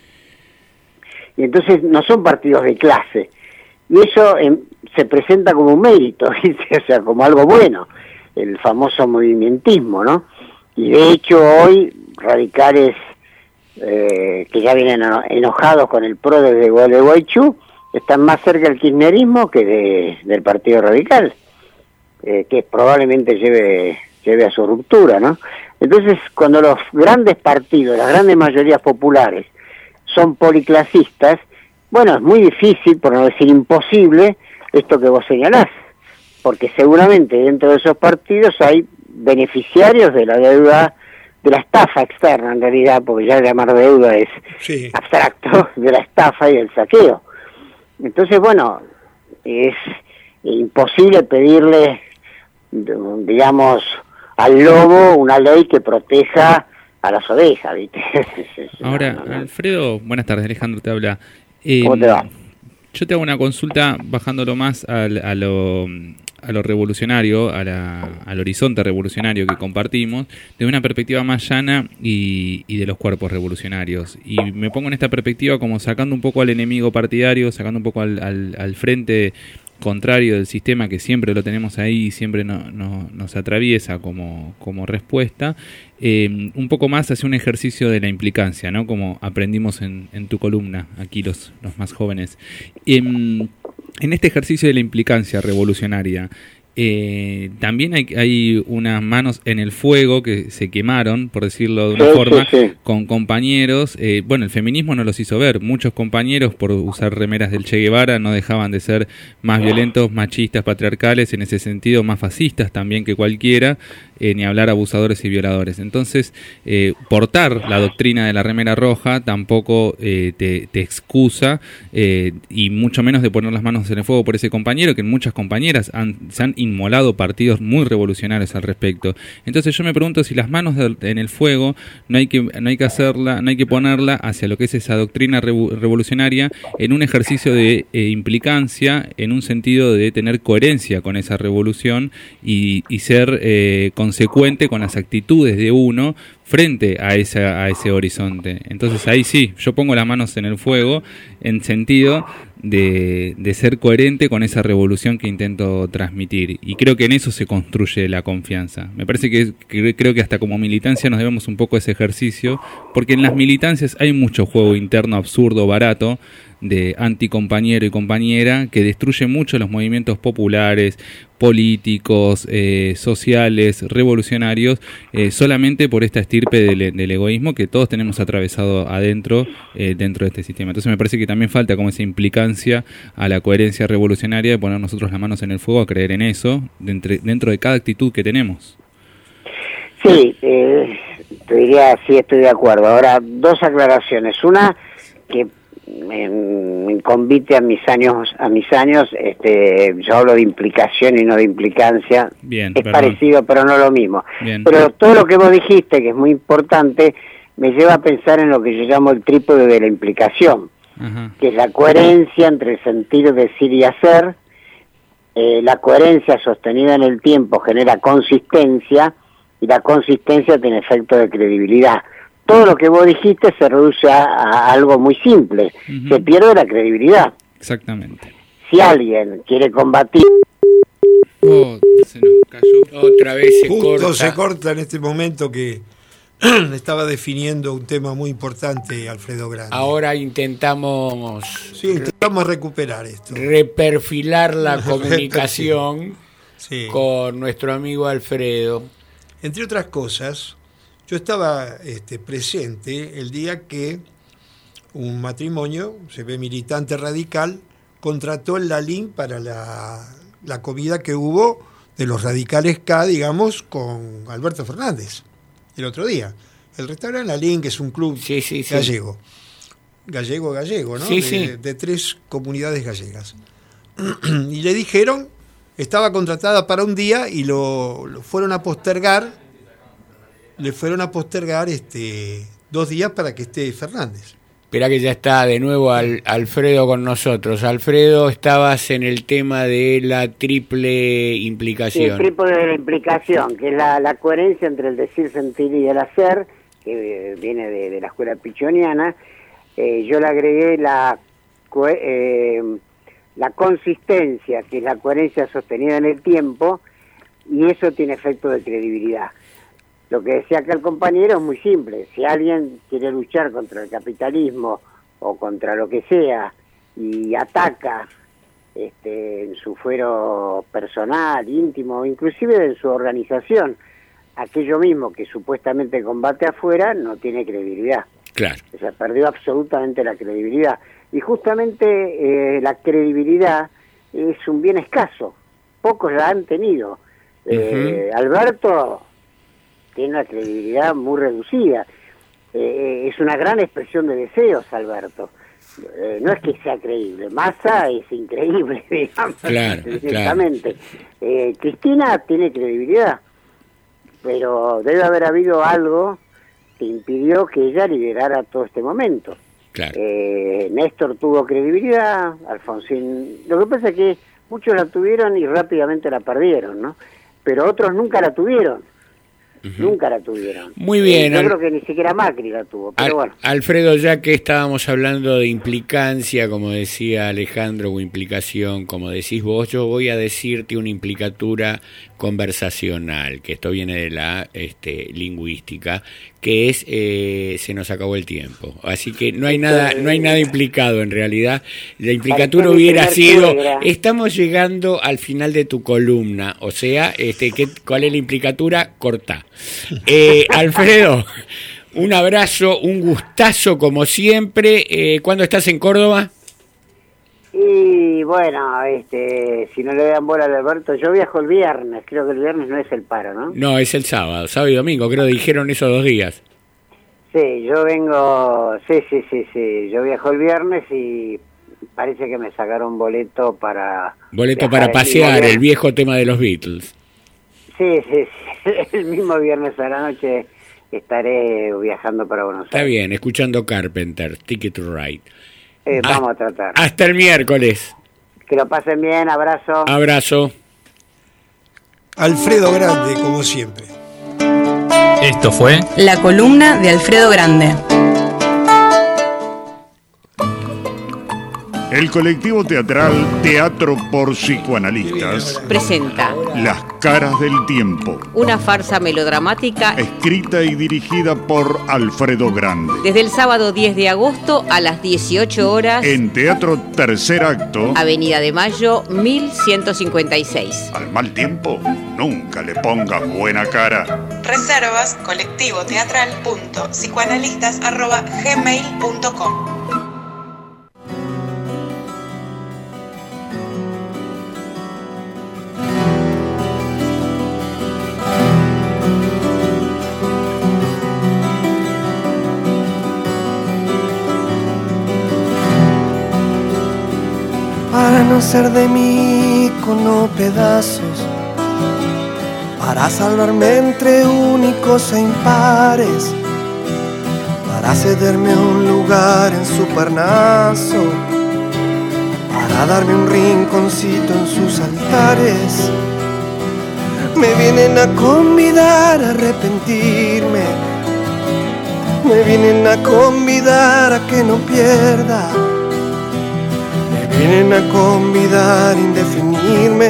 Y entonces no son partidos de clase. Y eso eh, se presenta como un mérito, ¿viste? O sea, como algo bueno, el famoso movimentismo, ¿no? Y de hecho hoy radicales eh, que ya vienen enojados con el PRO desde Gualeguaychú están más cerca del kirchnerismo que de, del Partido Radical, eh, que probablemente lleve lleve a su ruptura, ¿no? Entonces, cuando los grandes partidos, las grandes mayorías populares son policlasistas, bueno, es muy difícil, por no decir imposible, esto que vos señalás, porque seguramente dentro de esos partidos hay beneficiarios de la deuda, de la estafa externa en realidad, porque ya llamar deuda es sí. abstracto, de la estafa y del saqueo. Entonces, bueno, es imposible pedirle, digamos, al lobo una ley que proteja a las ovejas, ¿viste? Ahora, no, no, no. Alfredo, buenas tardes, Alejandro te habla. Eh, ¿Cómo te va? Yo te hago una consulta bajándolo más a, a lo... a lo revolucionario, a la, al horizonte revolucionario que compartimos, de una perspectiva más llana y, y de los cuerpos revolucionarios. Y me pongo en esta perspectiva como sacando un poco al enemigo partidario, sacando un poco al, al, al frente contrario del sistema, que siempre lo tenemos ahí y siempre no, no, nos atraviesa como, como respuesta, eh, un poco más hacia un ejercicio de la implicancia, ¿no? Como aprendimos en, en tu columna, aquí los, los más jóvenes. Eh, En este ejercicio de la implicancia revolucionaria, Eh, también hay, hay unas manos en el fuego que se quemaron, por decirlo de una sí, forma, sí, sí. con compañeros. Eh, bueno, el feminismo no los hizo ver. Muchos compañeros, por usar remeras del Che Guevara, no dejaban de ser más violentos, machistas, patriarcales, en ese sentido más fascistas también que cualquiera, eh, ni hablar abusadores y violadores. Entonces, eh, portar la doctrina de la remera roja tampoco eh, te, te excusa, eh, y mucho menos de poner las manos en el fuego por ese compañero, que muchas compañeras han, se han inmolado partidos muy revolucionarios al respecto. Entonces yo me pregunto si las manos de, en el fuego no hay que no hay que hacerla, no hay que ponerla hacia lo que es esa doctrina revo, revolucionaria en un ejercicio de eh, implicancia, en un sentido de tener coherencia con esa revolución y, y ser eh, consecuente con las actitudes de uno frente a esa, a ese horizonte. Entonces ahí sí, yo pongo las manos en el fuego en sentido de, de ser coherente con esa revolución que intento transmitir. Y creo que en eso se construye la confianza. Me parece que, que creo que hasta como militancia nos debemos un poco a ese ejercicio, porque en las militancias hay mucho juego interno absurdo, barato, de anticompañero y compañera, que destruye mucho los movimientos populares, políticos, eh, sociales, revolucionarios, eh, solamente por esta estirpe del, del egoísmo que todos tenemos atravesado adentro, eh, dentro de este sistema. Entonces me parece que también falta como esa implicancia a la coherencia revolucionaria de poner nosotros las manos en el fuego, a creer en eso, dentro, dentro de cada actitud que tenemos. Sí, eh, te diría, sí, estoy de acuerdo. Ahora, dos aclaraciones. Una, que en, en convite a mis años, a mis años, este, yo hablo de implicación y no de implicancia. Bien, es perdón. parecido, pero no lo mismo. Bien. Pero todo lo que vos dijiste, que es muy importante, me lleva a pensar en lo que yo llamo el trípode de la implicación, Ajá. que es la coherencia entre el sentir, decir y hacer. Eh, la coherencia sostenida en el tiempo genera consistencia, y la consistencia tiene efecto de credibilidad. Todo lo que vos dijiste se reduce a, a algo muy simple. Uh-huh. Se pierde la credibilidad. Exactamente. Si alguien quiere combatir... Oh, se nos cayó. Otra vez se Justo corta. se corta en este momento que estaba definiendo un tema muy importante, Alfredo Grande. Ahora intentamos... Sí, intentamos recuperar esto. Reperfilar la comunicación sí. con nuestro amigo Alfredo. Entre otras cosas, yo estaba este, presente el día que un matrimonio, se ve militante radical, contrató el Lalín para la, la comida que hubo de los radicales K, digamos, con Alberto Fernández, el otro día. El restaurante Lalín, que es un club sí, sí, sí. gallego. Gallego, gallego, ¿no? Sí, de, sí. de tres comunidades gallegas. Y le dijeron... Estaba contratada para un día y lo, lo fueron a postergar, le fueron a postergar este dos días para que esté Fernández. Espera que ya está de nuevo al, Alfredo con nosotros. Alfredo, estabas en el tema de la triple implicación. Sí, el trípode de la implicación, que es la, la coherencia entre el decir, sentir y el hacer, que eh, viene de, de la escuela pichoniana. Eh, yo le agregué la... Eh, la consistencia, que es la coherencia sostenida en el tiempo, y eso tiene efecto de credibilidad. Lo que decía acá el compañero es muy simple. Si alguien quiere luchar contra el capitalismo o contra lo que sea y ataca este, en su fuero personal, íntimo, inclusive en su organización, aquello mismo que supuestamente combate afuera, no tiene credibilidad. Claro. O sea, perdió absolutamente la credibilidad. Y justamente eh, la credibilidad es un bien escaso. Pocos la han tenido. Eh, uh-huh. Alberto tiene una credibilidad muy reducida. Eh, es una gran expresión de deseos, Alberto. Eh, no es que sea creíble. Massa es increíble, digamos. Claro, directamente. Claro. Eh, Cristina tiene credibilidad, pero debe haber habido algo que impidió que ella liderara todo este momento. Claro. Eh, Néstor tuvo credibilidad, Alfonsín... Lo que pasa es que muchos la tuvieron y rápidamente la perdieron, ¿no? Pero otros nunca la tuvieron. Uh-huh. Nunca la tuvieron. Muy bien. Eh, yo al... creo que ni siquiera Macri la tuvo, pero al... bueno. Alfredo, ya que estábamos hablando de implicancia, como decía Alejandro, o implicación, como decís vos, yo voy a decirte una implicatura conversacional, que esto viene de la este, lingüística, que es eh, se nos acabó el tiempo. Así que no hay nada, no hay nada implicado en realidad. La implicatura hubiera sido, estamos llegando al final de tu columna, o sea, este, ¿qué, ¿cuál es la implicatura? Cortá. Eh, Alfredo, un abrazo, un gustazo como siempre. Eh, ¿Cuándo estás en Córdoba? Y bueno, este, si no le dan bola a Alberto, yo viajo el viernes, creo que el viernes no es el paro, ¿no? No, es el sábado, sábado y domingo, creo que dijeron esos dos días. Sí, yo vengo, sí, sí, sí, sí, yo viajo el viernes y parece que me sacaron boleto para... Boleto para pasear, el viejo tema de los Beatles. Sí, sí, sí, el mismo viernes a la noche estaré viajando para Buenos Aires. Está bien, escuchando Carpenter, Ticket to Ride. Eh, vamos a tratar. Hasta el miércoles. Que lo pasen bien, abrazo. Abrazo. Alfredo Grande, como siempre. Esto fue La columna de Alfredo Grande. El colectivo teatral Teatro por Psicoanalistas presenta Las Caras del Tiempo, una farsa melodramática escrita y dirigida por Alfredo Grande. Desde el sábado diez de agosto a las dieciocho horas en Teatro Tercer Acto, Avenida de Mayo, mil ciento cincuenta y seis. Al mal tiempo, nunca le pongas buena cara. Reservas colectivo teatral punto psicoanalistas arroba gmail punto com. Para no ser de mí con pedazos, para salvarme entre únicos e impares, para cederme un lugar en su Parnaso, para darme un rinconcito en sus altares. Me vienen a convidar a arrepentirme, me vienen a convidar a que no pierda, me vienen a convidar a indefinirme,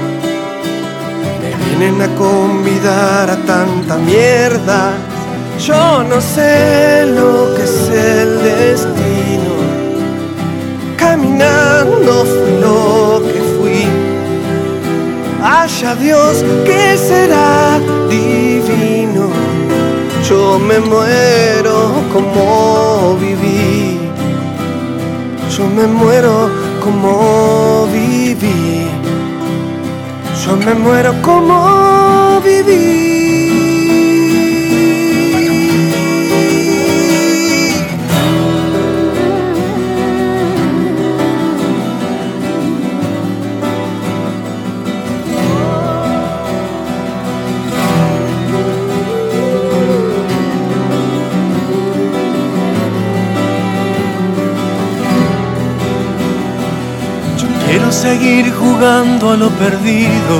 me vienen a convidar a tanta mierda. Yo no sé lo que es el destino, caminando fui lo que fui. Haya Dios que será divino, yo me muero como viví, yo me muero como viví, yo me muero como viví. Quiero seguir jugando a lo perdido,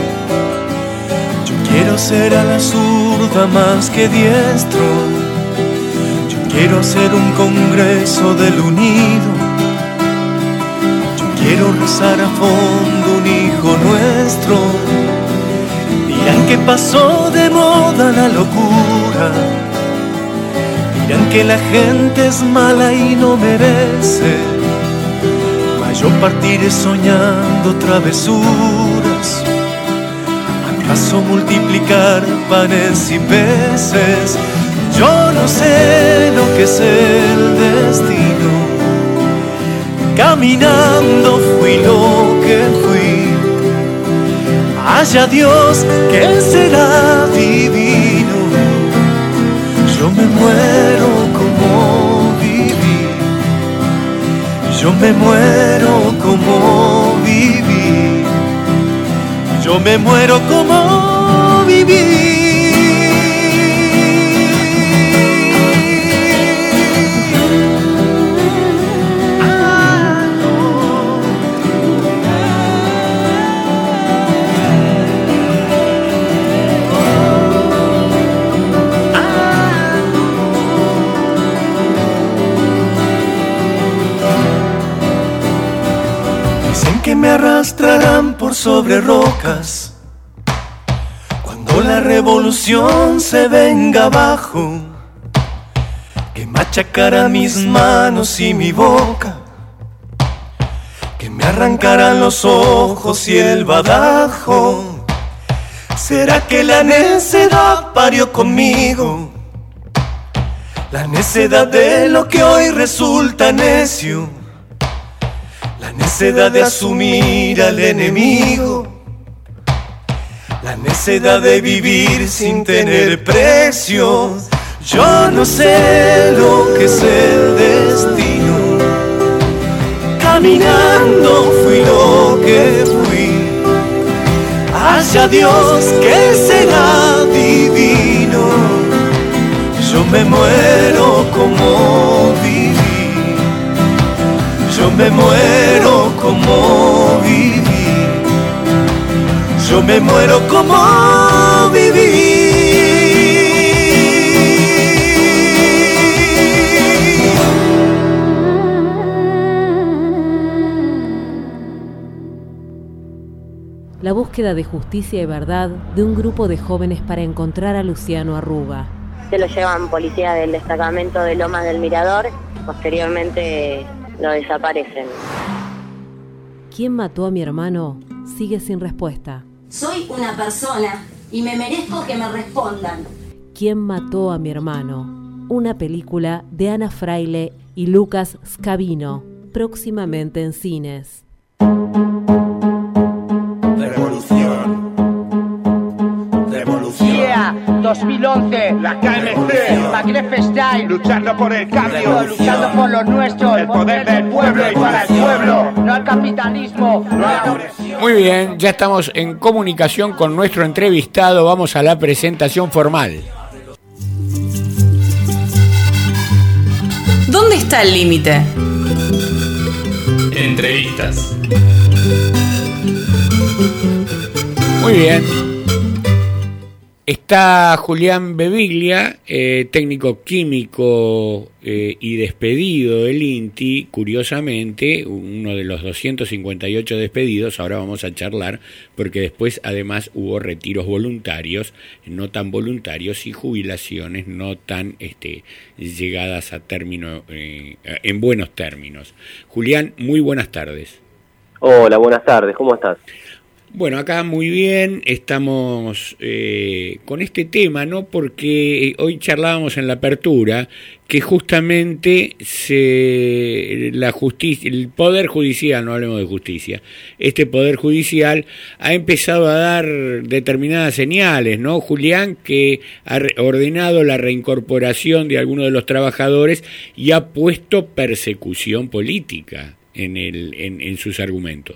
yo quiero ser a la zurda más que diestro, yo quiero ser un congreso del unido, yo quiero rezar a fondo un hijo nuestro. Dirán que pasó de moda la locura, dirán que la gente es mala y no merece. Yo partiré soñando travesuras, acaso multiplicar panes y peces. Yo no sé lo que es el destino, caminando fui lo que fui. Haya Dios que será divino, yo me muero como viví, yo me muero como viví, yo me muero como viví. Ah, no. Ah, no. Dicen que me arrastrarán por sobre rocas, revolución se venga abajo, que machacara mis manos y mi boca, que me arrancaran los ojos y el badajo. ¿Será que la necedad parió conmigo? La necedad de lo que hoy resulta necio, la necedad de asumir al enemigo, la necedad de vivir sin tener precio. Yo no sé lo que es el destino, caminando fui lo que fui. Haya Dios que será divino, yo me muero como viví, yo me muero como viví. Yo me muero como viví. La búsqueda de justicia y verdad de un grupo de jóvenes para encontrar a Luciano Arruga. Se lo llevan policías del destacamento de Lomas del Mirador, posteriormente lo desaparecen. ¿Quién mató a mi hermano? Sigue sin respuesta. Soy una persona y me merezco que me respondan. ¿Quién mató a mi hermano? Una película de Ana Fraile y Lucas Scavino, próximamente en cines. Revolución. Revolución. Yeah, dos mil once. La K M C. Magnefestein. Luchando por el cambio. Luchando por lo nuestro. El poder del pueblo y para el pueblo. No al capitalismo. No a la opresión. Muy bien, ya estamos en comunicación con nuestro entrevistado. Vamos a la presentación formal. ¿Dónde está el límite? Entrevistas. Muy bien. Está Julián Beviglia, eh, técnico químico eh, y despedido del INTI, curiosamente, uno de los doscientos cincuenta y ocho despedidos. Ahora vamos a charlar, porque después además hubo retiros voluntarios, no tan voluntarios, y jubilaciones no tan este, llegadas a término, eh, en buenos términos. Julián, muy buenas tardes. Hola, buenas tardes, ¿cómo estás? Bueno, acá muy bien, estamos eh, con este tema, ¿no? Porque hoy charlábamos en la apertura que justamente se, la justicia, el Poder Judicial, no hablemos de justicia, este Poder Judicial ha empezado a dar determinadas señales, ¿no, Julián? Que ha ordenado la reincorporación de algunos de los trabajadores y ha puesto persecución política en, el, en, en sus argumentos.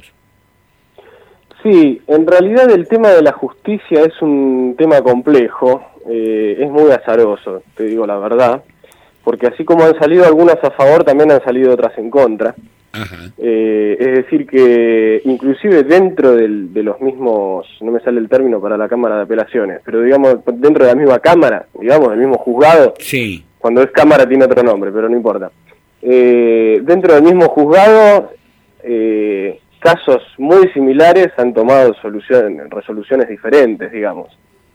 Sí, en realidad el tema de la justicia es un tema complejo, eh, es muy azaroso, te digo la verdad, porque así como han salido algunas a favor, también han salido otras en contra. Ajá. Eh, es decir que inclusive dentro del, de los mismos, no me sale el término para la Cámara de Apelaciones, pero digamos dentro de la misma Cámara, digamos del mismo juzgado, sí. Cuando es Cámara tiene otro nombre, pero no importa. Eh, dentro del mismo juzgado, eh, casos muy similares han tomado soluciones, resoluciones diferentes, digamos.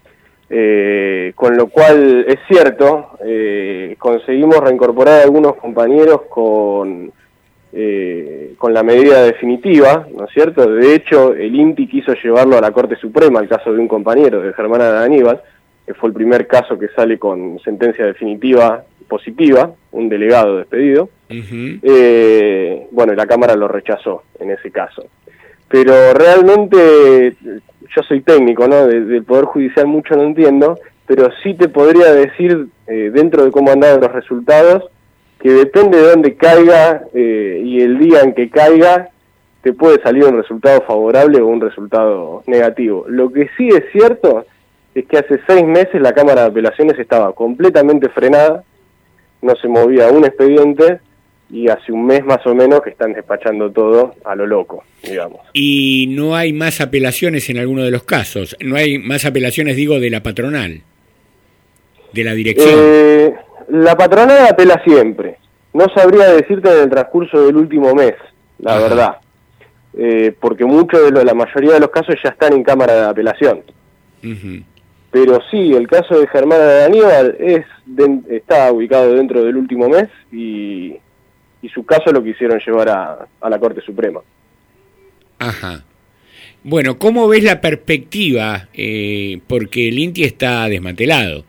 Eh, con lo cual, es cierto, eh, conseguimos reincorporar a algunos compañeros con, eh, con la medida definitiva, ¿no es cierto? De hecho, el INTI quiso llevarlo a la Corte Suprema, el caso de un compañero, de Germán Aníbal, que fue el primer caso que sale con sentencia definitiva positiva, un delegado despedido. Uh-huh. Eh, bueno, y la Cámara lo rechazó en ese caso. Pero realmente, yo soy técnico, ¿no? De, del Poder Judicial mucho no entiendo, pero sí te podría decir, eh, dentro de cómo han dado los resultados, que depende de dónde caiga eh, y el día en que caiga, te puede salir un resultado favorable o un resultado negativo. Lo que sí es cierto es que hace seis meses la Cámara de Apelaciones estaba completamente frenada, no se movía un expediente, y hace un mes más o menos que están despachando todo a lo loco, digamos. Y no hay más apelaciones en alguno de los casos, no hay más apelaciones, digo, de la patronal, de la dirección. Eh, la patronal apela siempre, no sabría decirte en el transcurso del último mes, la Ajá. verdad, eh, porque mucho de lo, la mayoría de los casos ya están en Cámara de Apelación. Uh-huh. pero sí, el caso de Germana de Aníbal es de, está ubicado dentro del último mes y, y su caso lo quisieron llevar a, a la Corte Suprema. Ajá. Bueno, ¿cómo ves la perspectiva? Eh, porque el INTI está desmantelado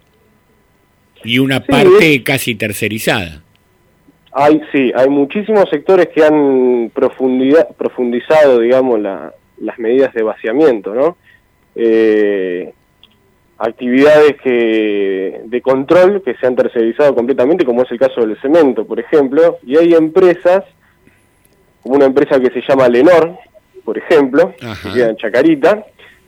y una sí, parte es, casi tercerizada. Hay, sí, hay muchísimos sectores que han profundizado, digamos, la, las medidas de vaciamiento, ¿no? Eh, actividades que de control que se han tercerizado completamente, como es el caso del cemento, por ejemplo, y hay empresas, como una empresa que se llama Lenor, por ejemplo, Ajá. que queda en Chacarita,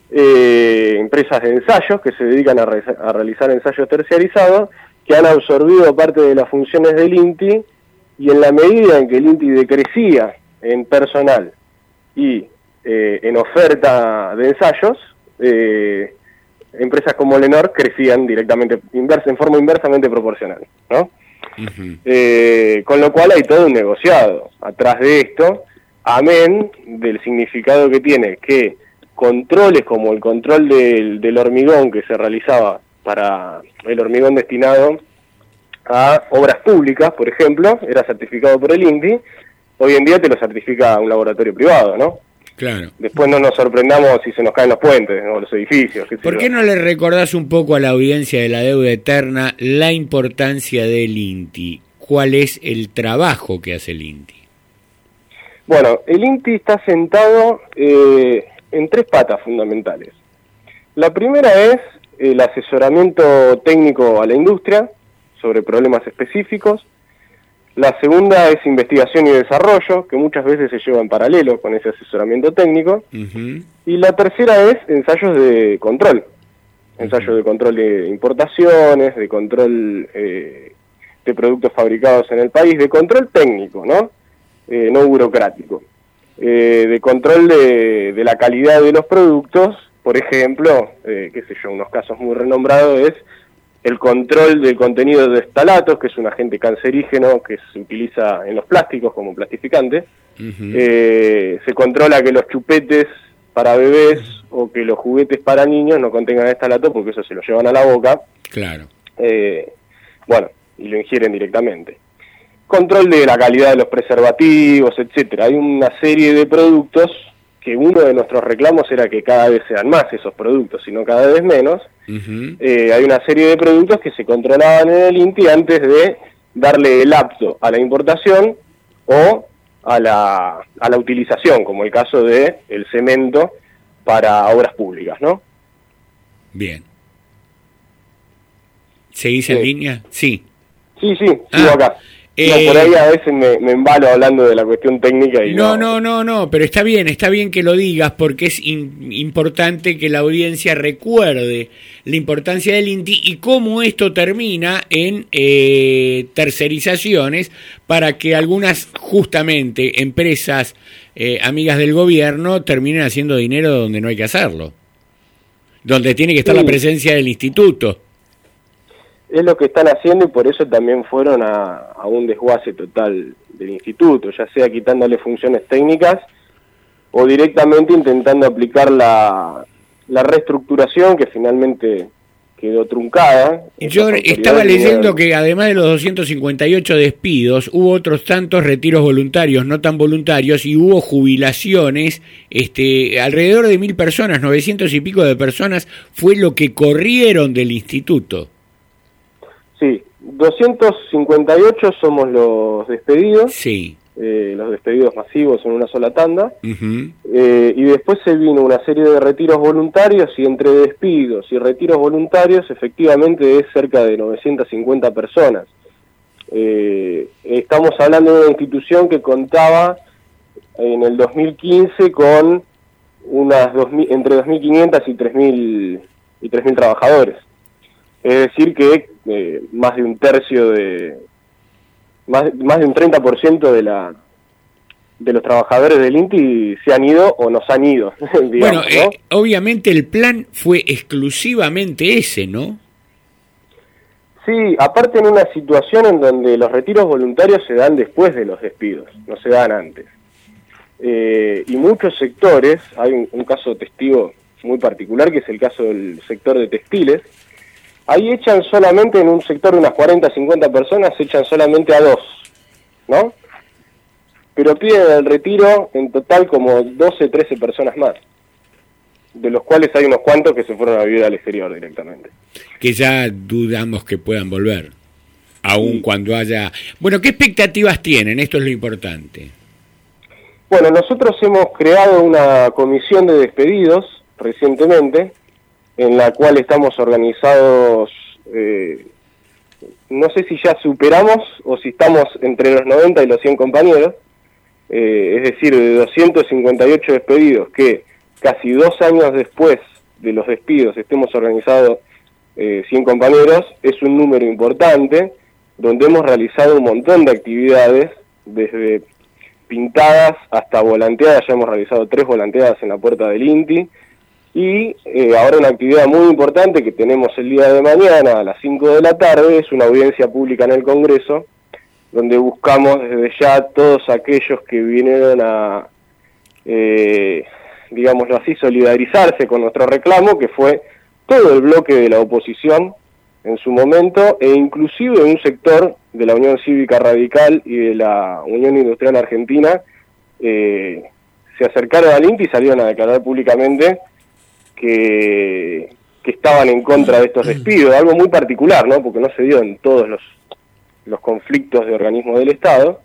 eh, empresas de ensayos que se dedican a, re a realizar ensayos terciarizados, que han absorbido parte de las funciones del INTI, y en la medida en que el INTI decrecía en personal y eh, en oferta de ensayos, eh, empresas como Lenor crecían directamente, inversa, en forma inversamente proporcional, ¿no? Uh-huh. eh, con lo cual hay todo un negociado atrás de esto, amén del significado que tiene que controles como el control del, del hormigón que se realizaba para el hormigón destinado a obras públicas, por ejemplo, era certificado por el INTI, hoy en día te lo certifica un laboratorio privado, ¿no? Claro. Después no nos sorprendamos si se nos caen los puentes o los edificios. ¿Qué ¿Por qué no le recordás un poco a la audiencia de la deuda eterna la importancia del INTI? ¿Cuál es el trabajo que hace el INTI? Bueno, el INTI está sentado eh, en tres patas fundamentales. La primera es el asesoramiento técnico a la industria sobre problemas específicos. La segunda es investigación y desarrollo, que muchas veces se lleva en paralelo con ese asesoramiento técnico. Uh-huh. Y la tercera es ensayos de control. Ensayos uh-huh. de control de importaciones, de control eh, de productos fabricados en el país, de control técnico, ¿no? Eh, no burocrático. Eh, de control de, de la calidad de los productos, por ejemplo, eh, qué sé yo, unos casos muy renombrados es el control del contenido de estalatos, que es un agente cancerígeno que se utiliza en los plásticos como plastificante. Uh-huh. eh, se controla que los chupetes para bebés o que los juguetes para niños no contengan estalato, porque eso se lo llevan a la boca. Claro. Eh, bueno, y lo ingieren directamente. Control de la calidad de los preservativos, etcétera. Hay una serie de productos que uno de nuestros reclamos era que cada vez sean más esos productos, sino cada vez menos. Uh-huh. eh, hay una serie de productos que se controlaban en el INTI antes de darle el apto a la importación o a la, a la utilización, como el caso de el cemento para obras públicas, ¿no? Bien. ¿Seguís en sí. línea? Sí. Sí, sí, sigo ah. acá. Eh, no, por ahí a veces me, me embalo hablando de la cuestión técnica y no, no, no, no, no, pero está bien, está bien que lo digas porque es in, importante que la audiencia recuerde la importancia del INTI y cómo esto termina en eh, tercerizaciones para que algunas, justamente, empresas eh, amigas del gobierno terminen haciendo dinero donde no hay que hacerlo, donde tiene que estar sí. la presencia del instituto. Es lo que están haciendo y por eso también fueron a, a un desguace total del instituto, ya sea quitándole funciones técnicas o directamente intentando aplicar la, la reestructuración que finalmente quedó truncada. Yo estaba leyendo que además de los doscientos cincuenta y ocho despidos, hubo otros tantos retiros voluntarios, no tan voluntarios, y hubo jubilaciones, este, alrededor de mil personas, novecientos y pico de personas, fue lo que corrieron del instituto. Sí, doscientos cincuenta y ocho somos los despedidos, sí. eh, los despedidos masivos en una sola tanda, uh-huh. eh, y después se vino una serie de retiros voluntarios y entre despidos y retiros voluntarios efectivamente es cerca de novecientas cincuenta personas. Eh, estamos hablando de una institución que contaba en el dos mil quince con unas dos mil, entre dos mil quinientos y tres mil y tres mil trabajadores. Es decir que eh, más de un tercio de más, más de un treinta por ciento de la de los trabajadores del INTI se han ido o nos han ido. Digamos, bueno, ¿no? eh, obviamente el plan fue exclusivamente ese, ¿no? Sí, aparte en una situación en donde los retiros voluntarios se dan después de los despidos, no se dan antes. Eh, y muchos sectores, hay un, un caso testigo muy particular, que es el caso del sector de textiles. Ahí echan solamente, en un sector de unas cuarenta, cincuenta personas, echan solamente a dos, ¿no? Pero piden el retiro en total como doce, trece personas más, de los cuales hay unos cuantos que se fueron a vivir al exterior directamente. Que ya dudamos que puedan volver, aun sí. cuando haya... Bueno, ¿qué expectativas tienen? Esto es lo importante. Bueno, nosotros hemos creado una comisión de despedidos recientemente, en la cual estamos organizados, eh, no sé si ya superamos o si estamos entre los noventa y los cien compañeros, eh, es decir, de doscientos cincuenta y ocho despedidos, que casi dos años después de los despidos estemos organizados eh, cien compañeros, es un número importante, donde hemos realizado un montón de actividades, desde pintadas hasta volanteadas. Ya hemos realizado tres volanteadas en la puerta del INTI, y eh, ahora una actividad muy importante que tenemos el día de mañana a las cinco de la tarde, es una audiencia pública en el Congreso, donde buscamos desde ya todos aquellos que vinieron a, eh, digámoslo así, solidarizarse con nuestro reclamo, que fue todo el bloque de la oposición en su momento, e inclusive un sector de la Unión Cívica Radical y de la Unión Industrial Argentina, eh, se acercaron al INTI y salieron a declarar públicamente que, que estaban en contra de estos despidos, algo muy particular, ¿no? Porque no se dio en todos los, los conflictos de organismos del Estado.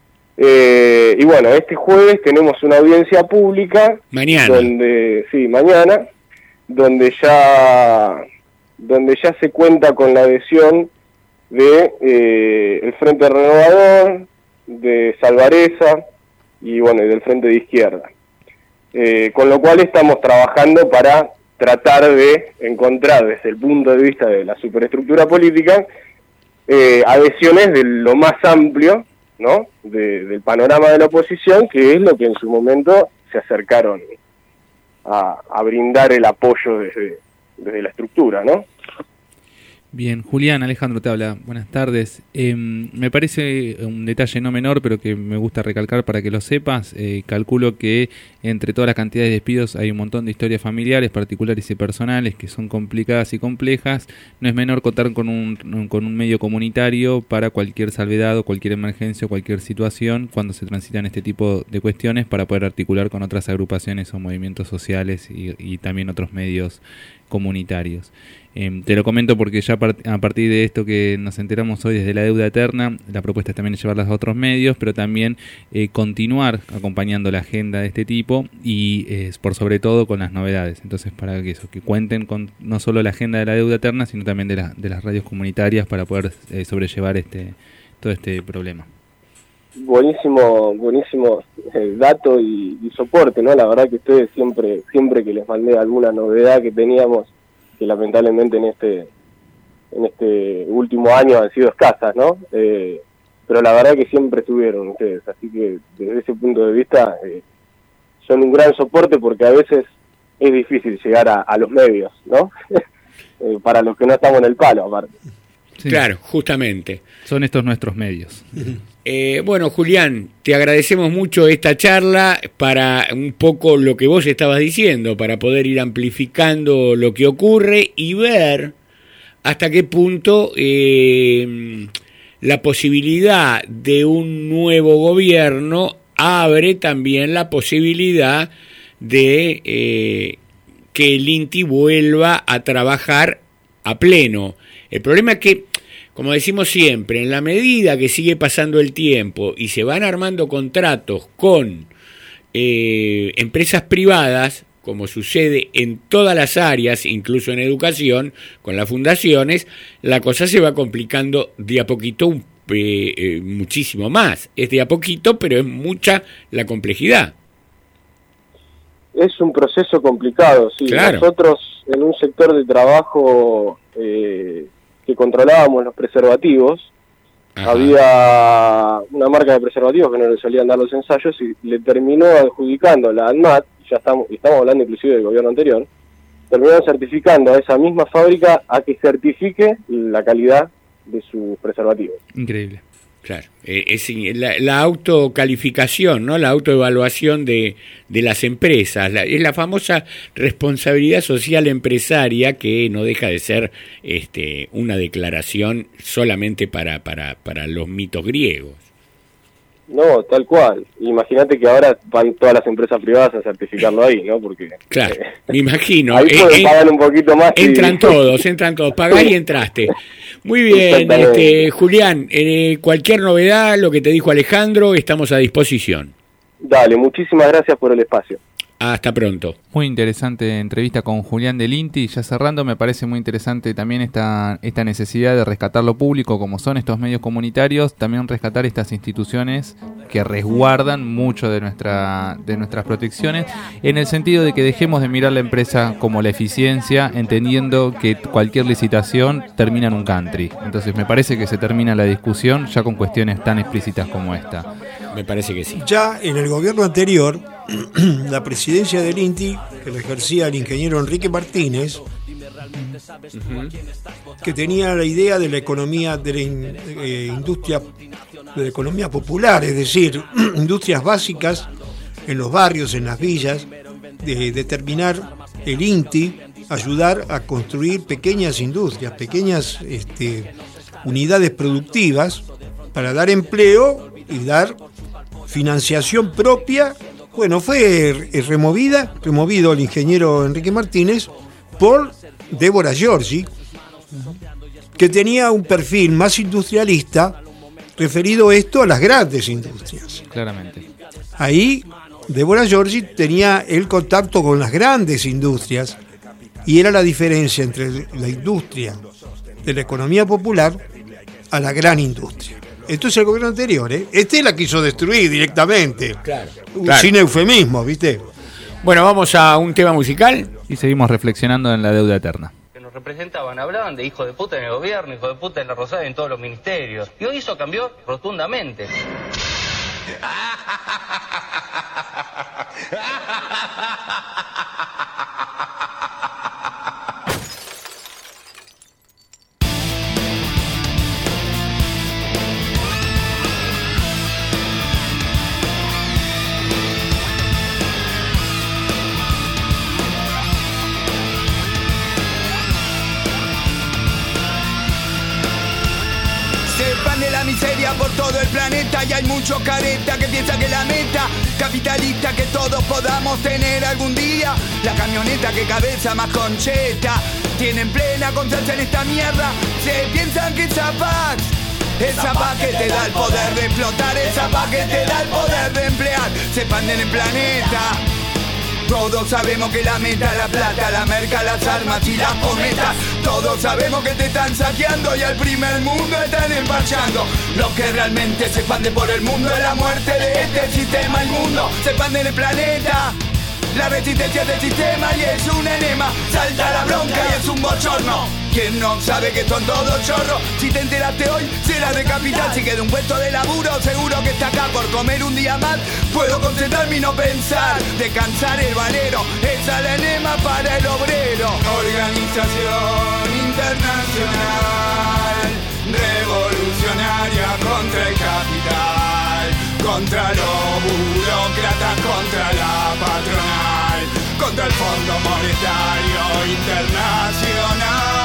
Eh, y bueno, este jueves tenemos una audiencia pública. Mañana. Donde, sí, mañana, donde ya, donde ya se cuenta con la adhesión de eh, el Frente Renovador, de Salvareza y bueno, y del Frente de Izquierda. Eh, con lo cual estamos trabajando para tratar de encontrar desde el punto de vista de la superestructura política eh, adhesiones de lo más amplio, ¿no? De, del panorama de la oposición, que es lo que en su momento se acercaron a, a brindar el apoyo desde, desde la estructura, ¿no? Bien, Julián, Alejandro te habla. Buenas tardes. Eh, me parece un detalle no menor, pero que me gusta recalcar para que lo sepas. Eh, calculo que entre todas las cantidades de despidos hay un montón de historias familiares, particulares y personales, que son complicadas y complejas. No es menor contar con un, con un medio comunitario para cualquier salvedad o cualquier emergencia o cualquier situación cuando se transitan este tipo de cuestiones, para poder articular con otras agrupaciones o movimientos sociales y, y también otros medios comunitarios. Eh, te lo comento porque ya part- a partir de esto que nos enteramos hoy desde la deuda eterna, la propuesta es también llevarlas a otros medios, pero también eh, continuar acompañando la agenda de este tipo y eh, por sobre todo con las novedades. Entonces, para que eso, que cuenten con no solo la agenda de la deuda eterna, sino también de, la, de las radios comunitarias para poder eh, sobrellevar este todo este problema. Buenísimo, buenísimo eh, dato y, y soporte, ¿no? La verdad que ustedes siempre, siempre que les mandé alguna novedad que teníamos, que lamentablemente en este en este último año han sido escasas, ¿no? Eh, pero la verdad que siempre estuvieron ustedes, así que desde ese punto de vista eh, son un gran soporte, porque a veces es difícil llegar a, a los medios, ¿no? eh, para los que no estamos en el palo, aparte. Sí. Claro, justamente. Son estos nuestros medios. Eh, bueno, Julián, te agradecemos mucho esta charla para un poco lo que vos estabas diciendo, para poder ir amplificando lo que ocurre y ver hasta qué punto eh, la posibilidad de un nuevo gobierno abre también la posibilidad de eh, que el INTI vuelva a trabajar a pleno. El problema es que, como decimos siempre, en la medida que sigue pasando el tiempo y se van armando contratos con eh, empresas privadas, como sucede en todas las áreas, incluso en educación, con las fundaciones, la cosa se va complicando de a poquito eh, eh, muchísimo más. Es de a poquito, pero es mucha la complejidad. Es un proceso complicado, sí. Claro. Nosotros en un sector de trabajo eh, que controlábamos los preservativos, ajá, había una marca de preservativos que no le solían dar los ensayos y le terminó adjudicando la ANMAT, ya estamos, estamos hablando inclusive del gobierno anterior, terminó certificando a esa misma fábrica a que certifique la calidad de sus preservativos. Increíble. Claro, eh, es la, la autocalificación, ¿no? La autoevaluación de, de las empresas, la, es la famosa responsabilidad social empresaria que no deja de ser este, una declaración solamente para, para, para los mitos griegos. No, tal cual. Imagínate que ahora van todas las empresas privadas a certificarlo ahí, ¿no? Porque claro, eh, me imagino. Ahí pueden eh, pagar un poquito más. Entran y... todos, entran todos. Pagás y entraste. Muy bien, este, Julián, eh, cualquier novedad, lo que te dijo Alejandro, estamos a disposición. Dale, muchísimas gracias por el espacio. Hasta pronto. Muy interesante entrevista con Julián del INTI. Ya cerrando, me parece muy interesante también esta, esta necesidad de rescatar lo público, como son estos medios comunitarios, también rescatar estas instituciones que resguardan mucho de nuestra de nuestras protecciones, en el sentido de que dejemos de mirar la empresa como la eficiencia, entendiendo que cualquier licitación termina en un country. Entonces me parece que se termina la discusión ya con cuestiones tan explícitas como esta. Me parece que sí. Ya en el gobierno anterior, la presidencia del INTI, que la ejercía el ingeniero Enrique Martínez, uh-huh. que tenía la idea de la economía, de la in, eh, industria, de la economía popular, es decir, industrias básicas en los barrios, en las villas, de determinar el INTI, ayudar a construir pequeñas industrias, pequeñas este, unidades productivas para dar empleo y dar financiación propia. Bueno, fue removida, removido el ingeniero Enrique Martínez por Débora Giorgi, que tenía un perfil más industrialista, referido esto a las grandes industrias. Claramente. Ahí Débora Giorgi tenía el contacto con las grandes industrias y era la diferencia entre la industria de la economía popular a la gran industria. Esto es el gobierno anterior, ¿eh? Este la quiso destruir directamente. Claro, claro. Sin eufemismo, ¿viste? Bueno, vamos a un tema musical. Y seguimos reflexionando en la deuda eterna. Que nos representaban, hablaban de hijo de puta en el gobierno, hijo de puta en la Rosada y en todos los ministerios. Y hoy eso cambió rotundamente. Miseria por todo el planeta y hay mucho careta que piensa que la meta capitalista que todos podamos tener algún día. La camioneta que cabeza más concheta tienen plena confianza en esta mierda. Se piensan que esa paz, esa paz que te da el poder de explotar, esa paz que te da el poder de emplear, se expanden en el planeta. Todos sabemos que la meta es la plata, la merca, las armas y las cometas. Todos sabemos que te están saqueando y al primer mundo están emparchando. Lo que realmente se expande por el mundo es la muerte de este sistema inmundo. Se expande en el planeta la resistencia del sistema y es un enema. Salta la bronca y es un bochorno. Quien no sabe que son todos chorros, si te enteraste hoy serás de capital. Si queda un puesto de laburo seguro que está acá por comer un día más. Puedo concentrarme y no pensar, descansar el valero, esa es la enema para el obrero. Organización internacional revolucionaria contra el capital, contra los burócratas, contra la patronal, contra el Fondo Monetario Internacional.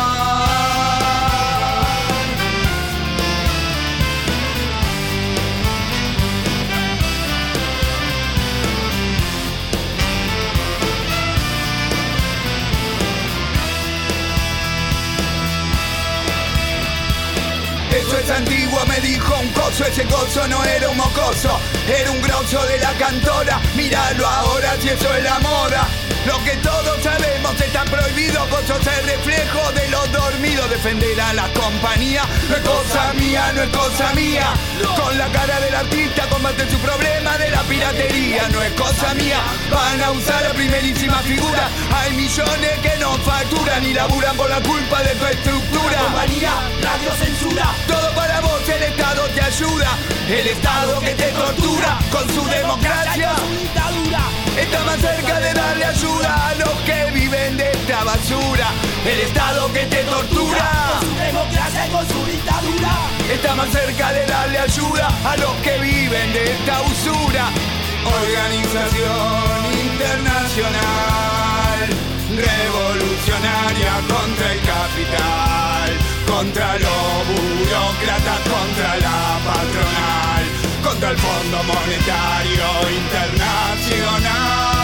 Eso es antiguo, me dijo un coso, ese coso no era un mocoso, era un grosso de la cantora, míralo ahora si eso es la moda. Lo que todos sabemos está prohibido, vos sos el reflejo de los dormidos. Defender a la compañía no es cosa mía, no es cosa mía. Con la cara del artista combaten su problema de la piratería, no es cosa mía. Van a usar la primerísima figura, hay millones que no facturan y laburan por la culpa de tu estructura. La compañía, radio censura, todo para vos, el Estado te ayuda. El Estado que te tortura con su democracia, con su dictadura. Está más cerca de darle ayuda a los que viven de esta basura. El Estado que te tortura con su democracia y con su dictadura. Está más cerca de darle ayuda a los que viven de esta usura. Organización internacional, revolucionaria contra el capital, contra los burócratas, contra la patronal, contra el Fondo Monetario Internacional.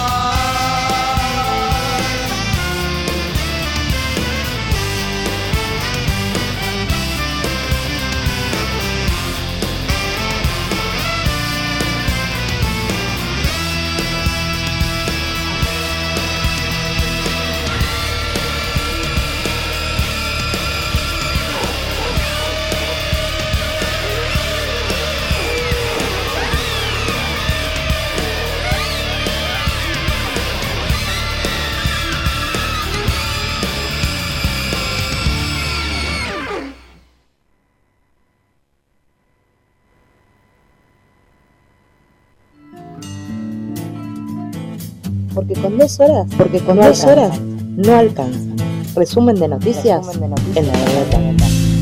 Porque con dos horas, porque con no dos alcanza. horas no alcanza. Resumen de noticias, Resumen de noticias en la verdad.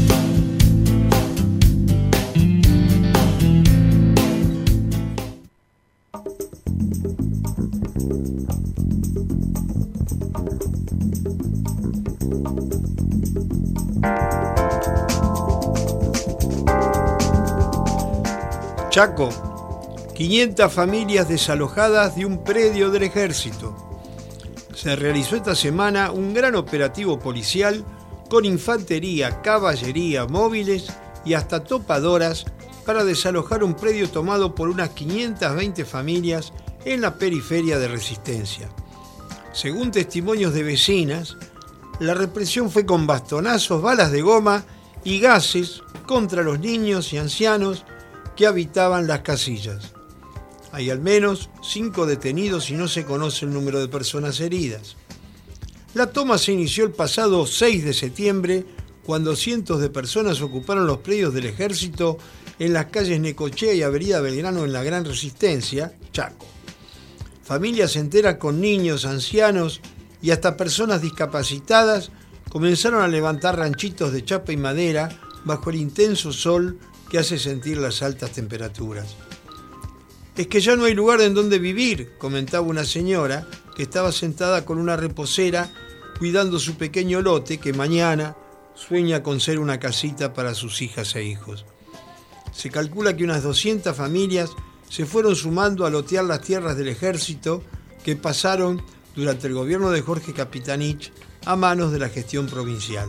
Chaco, quinientas familias desalojadas de un predio del ejército. Se realizó esta semana un gran operativo policial con infantería, caballería, móviles y hasta topadoras para desalojar un predio tomado por unas quinientas veinte familias en la periferia de Resistencia. Según testimonios de vecinas, la represión fue con bastonazos, balas de goma y gases contra los niños y ancianos que habitaban las casillas. Hay al menos cinco detenidos y no se conoce el número de personas heridas. La toma se inició el pasado seis de septiembre, cuando cientos de personas ocuparon los predios del ejército en las calles Necochea y Avenida Belgrano en la Gran Resistencia, Chaco. Familias enteras con niños, ancianos y hasta personas discapacitadas comenzaron a levantar ranchitos de chapa y madera bajo el intenso sol que hace sentir las altas temperaturas. Es que ya no hay lugar en donde vivir, comentaba una señora que estaba sentada con una reposera cuidando su pequeño lote que mañana sueña con ser una casita para sus hijas e hijos. Se calcula que unas doscientas familias se fueron sumando a lotear las tierras del ejército que pasaron durante el gobierno de Jorge Capitanich a manos de la gestión provincial.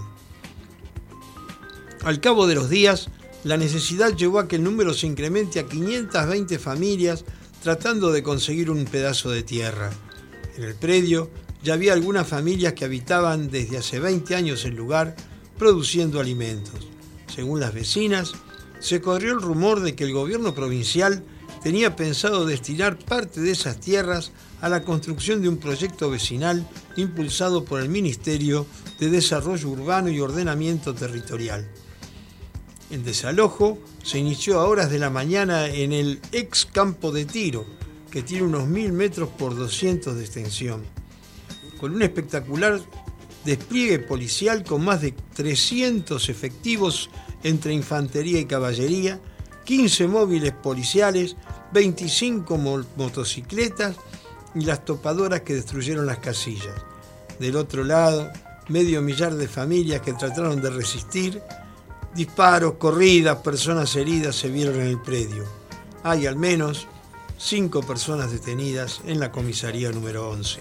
Al cabo de los días, la necesidad llevó a que el número se incremente a quinientas veinte familias tratando de conseguir un pedazo de tierra. En el predio ya había algunas familias que habitaban desde hace veinte años el lugar produciendo alimentos. Según las vecinas, se corrió el rumor de que el gobierno provincial tenía pensado destinar parte de esas tierras a la construcción de un proyecto vecinal impulsado por el Ministerio de Desarrollo Urbano y Ordenamiento Territorial. El desalojo se inició a horas de la mañana en el ex campo de tiro, que tiene unos mil metros por doscientos de extensión, con un espectacular despliegue policial con más de trescientos efectivos entre infantería y caballería, quince móviles policiales, veinticinco mo- motocicletas y las topadoras que destruyeron las casillas. Del otro lado, medio millar de familias que trataron de resistir. Disparos, corridas, personas heridas se vieron en el predio. Hay al menos cinco personas detenidas en la comisaría número once.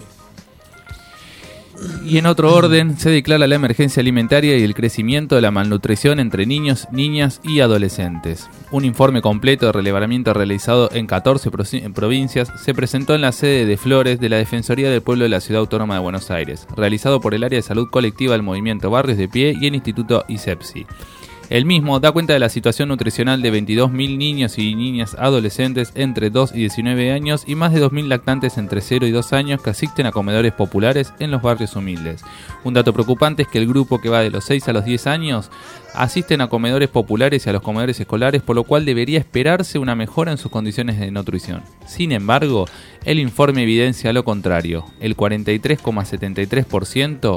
Y en otro orden, se declara la emergencia alimentaria y el crecimiento de la malnutrición entre niños, niñas y adolescentes. Un informe completo de relevamiento realizado en catorce provincias se presentó en la sede de Flores de la Defensoría del Pueblo de la Ciudad Autónoma de Buenos Aires, realizado por el Área de Salud Colectiva del Movimiento Barrios de Pie y el Instituto ISEPSI. El mismo da cuenta de la situación nutricional de veintidós mil niños y niñas adolescentes entre dos y diecinueve años y más de dos mil lactantes entre cero y dos años que asisten a comedores populares en los barrios humildes. Un dato preocupante es que el grupo que va de los seis a los diez años asisten a comedores populares y a los comedores escolares, por lo cual debería esperarse una mejora en sus condiciones de nutrición. Sin embargo, el informe evidencia lo contrario. El cuarenta y tres coma setenta y tres por ciento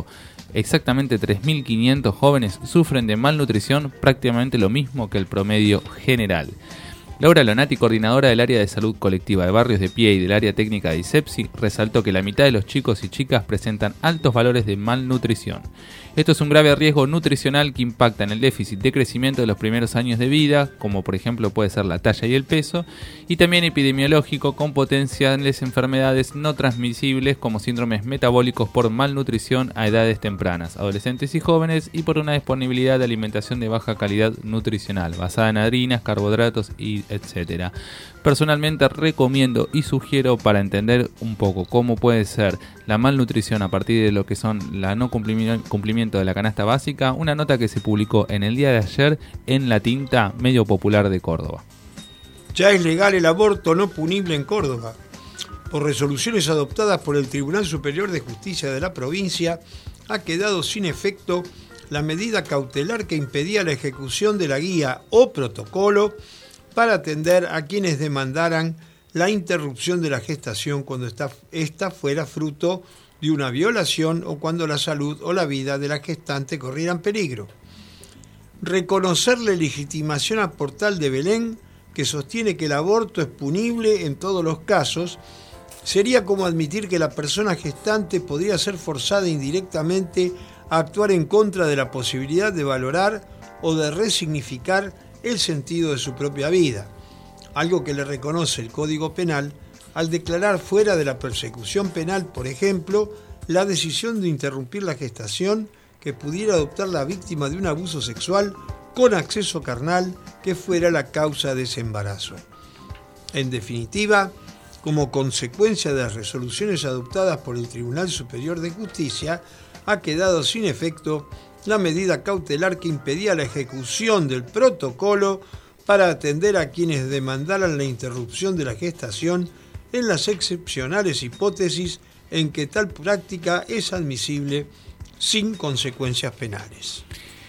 exactamente tres mil quinientos jóvenes sufren de malnutrición, prácticamente lo mismo que el promedio general. Laura Lonati, coordinadora del área de salud colectiva de Barrios de Pie y del área técnica de ISEPSI, resaltó que la mitad de los chicos y chicas presentan altos valores de malnutrición. Esto es un grave riesgo nutricional que impacta en el déficit de crecimiento de los primeros años de vida, como por ejemplo puede ser la talla y el peso, y también epidemiológico con potenciales enfermedades no transmisibles como síndromes metabólicos por malnutrición a edades tempranas, adolescentes y jóvenes, y por una disponibilidad de alimentación de baja calidad nutricional, basada en harinas, carbohidratos y etcétera. Personalmente recomiendo y sugiero, para entender un poco cómo puede ser la malnutrición a partir de lo que son la no cumplimiento de la canasta básica, una nota que se publicó en el día de ayer en La Tinta, medio popular de Córdoba. Ya es legal el aborto no punible en Córdoba. Por resoluciones adoptadas por el Tribunal Superior de Justicia de la provincia, ha quedado sin efecto la medida cautelar que impedía la ejecución de la guía o protocolo para atender a quienes demandaran la interrupción de la gestación cuando esta fuera fruto de una violación o cuando la salud o la vida de la gestante corrieran peligro. Reconocerle legitimación al portal de Belén, que sostiene que el aborto es punible en todos los casos, sería como admitir que la persona gestante podría ser forzada indirectamente a actuar en contra de la posibilidad de valorar o de resignificar el sentido de su propia vida, algo que le reconoce el Código Penal al declarar fuera de la persecución penal, por ejemplo, la decisión de interrumpir la gestación que pudiera adoptar la víctima de un abuso sexual con acceso carnal que fuera la causa de ese embarazo. En definitiva, como consecuencia de las resoluciones adoptadas por el Tribunal Superior de Justicia, ha quedado sin efecto la medida cautelar que impedía la ejecución del protocolo para atender a quienes demandaran la interrupción de la gestación en las excepcionales hipótesis en que tal práctica es admisible sin consecuencias penales.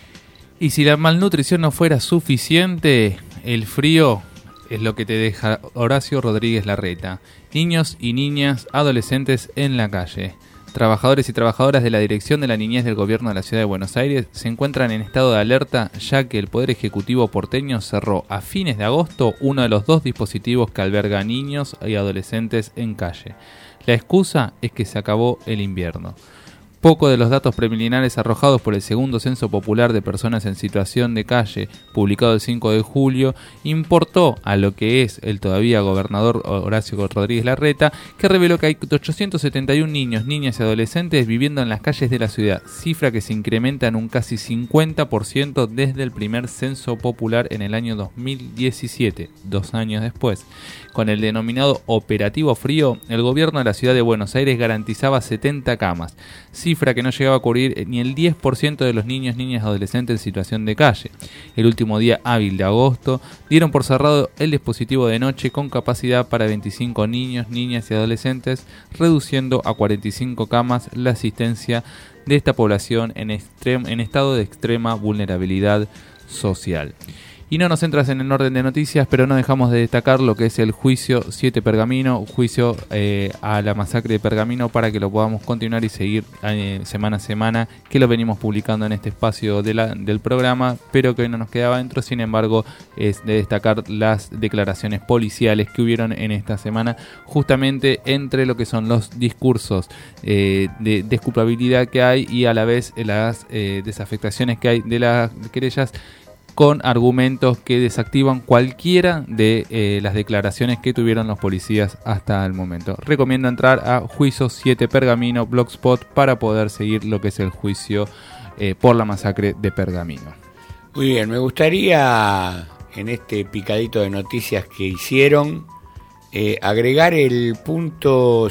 Y si la malnutrición no fuera suficiente, el frío es lo que te deja Horacio Rodríguez Larreta. Niños y niñas, adolescentes en la calle. Trabajadores y trabajadoras de la Dirección de la Niñez del Gobierno de la Ciudad de Buenos Aires se encuentran en estado de alerta, ya que el Poder Ejecutivo porteño cerró a fines de agosto uno de los dos dispositivos que alberga niños y adolescentes en calle. La excusa es que se acabó el invierno. Poco de los datos preliminares arrojados por el segundo Censo Popular de Personas en Situación de Calle, publicado el cinco de julio, importó a lo que es el todavía gobernador Horacio Rodríguez Larreta, que reveló que hay ochocientos setenta y uno niños, niñas y adolescentes viviendo en las calles de la ciudad, cifra que se incrementa en un casi cincuenta por ciento desde el primer Censo Popular en el año dos mil diecisiete, dos años después. Con el denominado Operativo Frío, el gobierno de la Ciudad de Buenos Aires garantizaba setenta camas, cifra que no llegaba a cubrir ni el diez por ciento de los niños, niñas y adolescentes en situación de calle. El último día hábil de agosto dieron por cerrado el dispositivo de noche con capacidad para veinticinco niños, niñas y adolescentes, reduciendo a cuarenta y cinco camas la asistencia de esta población en, extrem- en estado de extrema vulnerabilidad social. Y no nos entras en el orden de noticias, pero no dejamos de destacar lo que es el juicio siete Pergamino, juicio eh, a la masacre de Pergamino, para que lo podamos continuar y seguir eh, semana a semana, que lo venimos publicando en este espacio de la, del programa, pero que hoy no nos quedaba dentro. Sin embargo, es de destacar las declaraciones policiales que hubieron en esta semana, justamente entre lo que son los discursos eh, de desculpabilidad que hay y a la vez las eh, desafectaciones que hay de las querellas, con argumentos que desactivan cualquiera de eh, las declaraciones que tuvieron los policías hasta el momento. Recomiendo entrar a Juicio siete Pergamino Blogspot para poder seguir lo que es el juicio eh, por la masacre de Pergamino. Muy bien, me gustaría en este picadito de noticias que hicieron eh, agregar el punto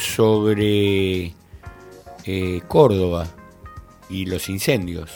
sobre eh, Córdoba y los incendios.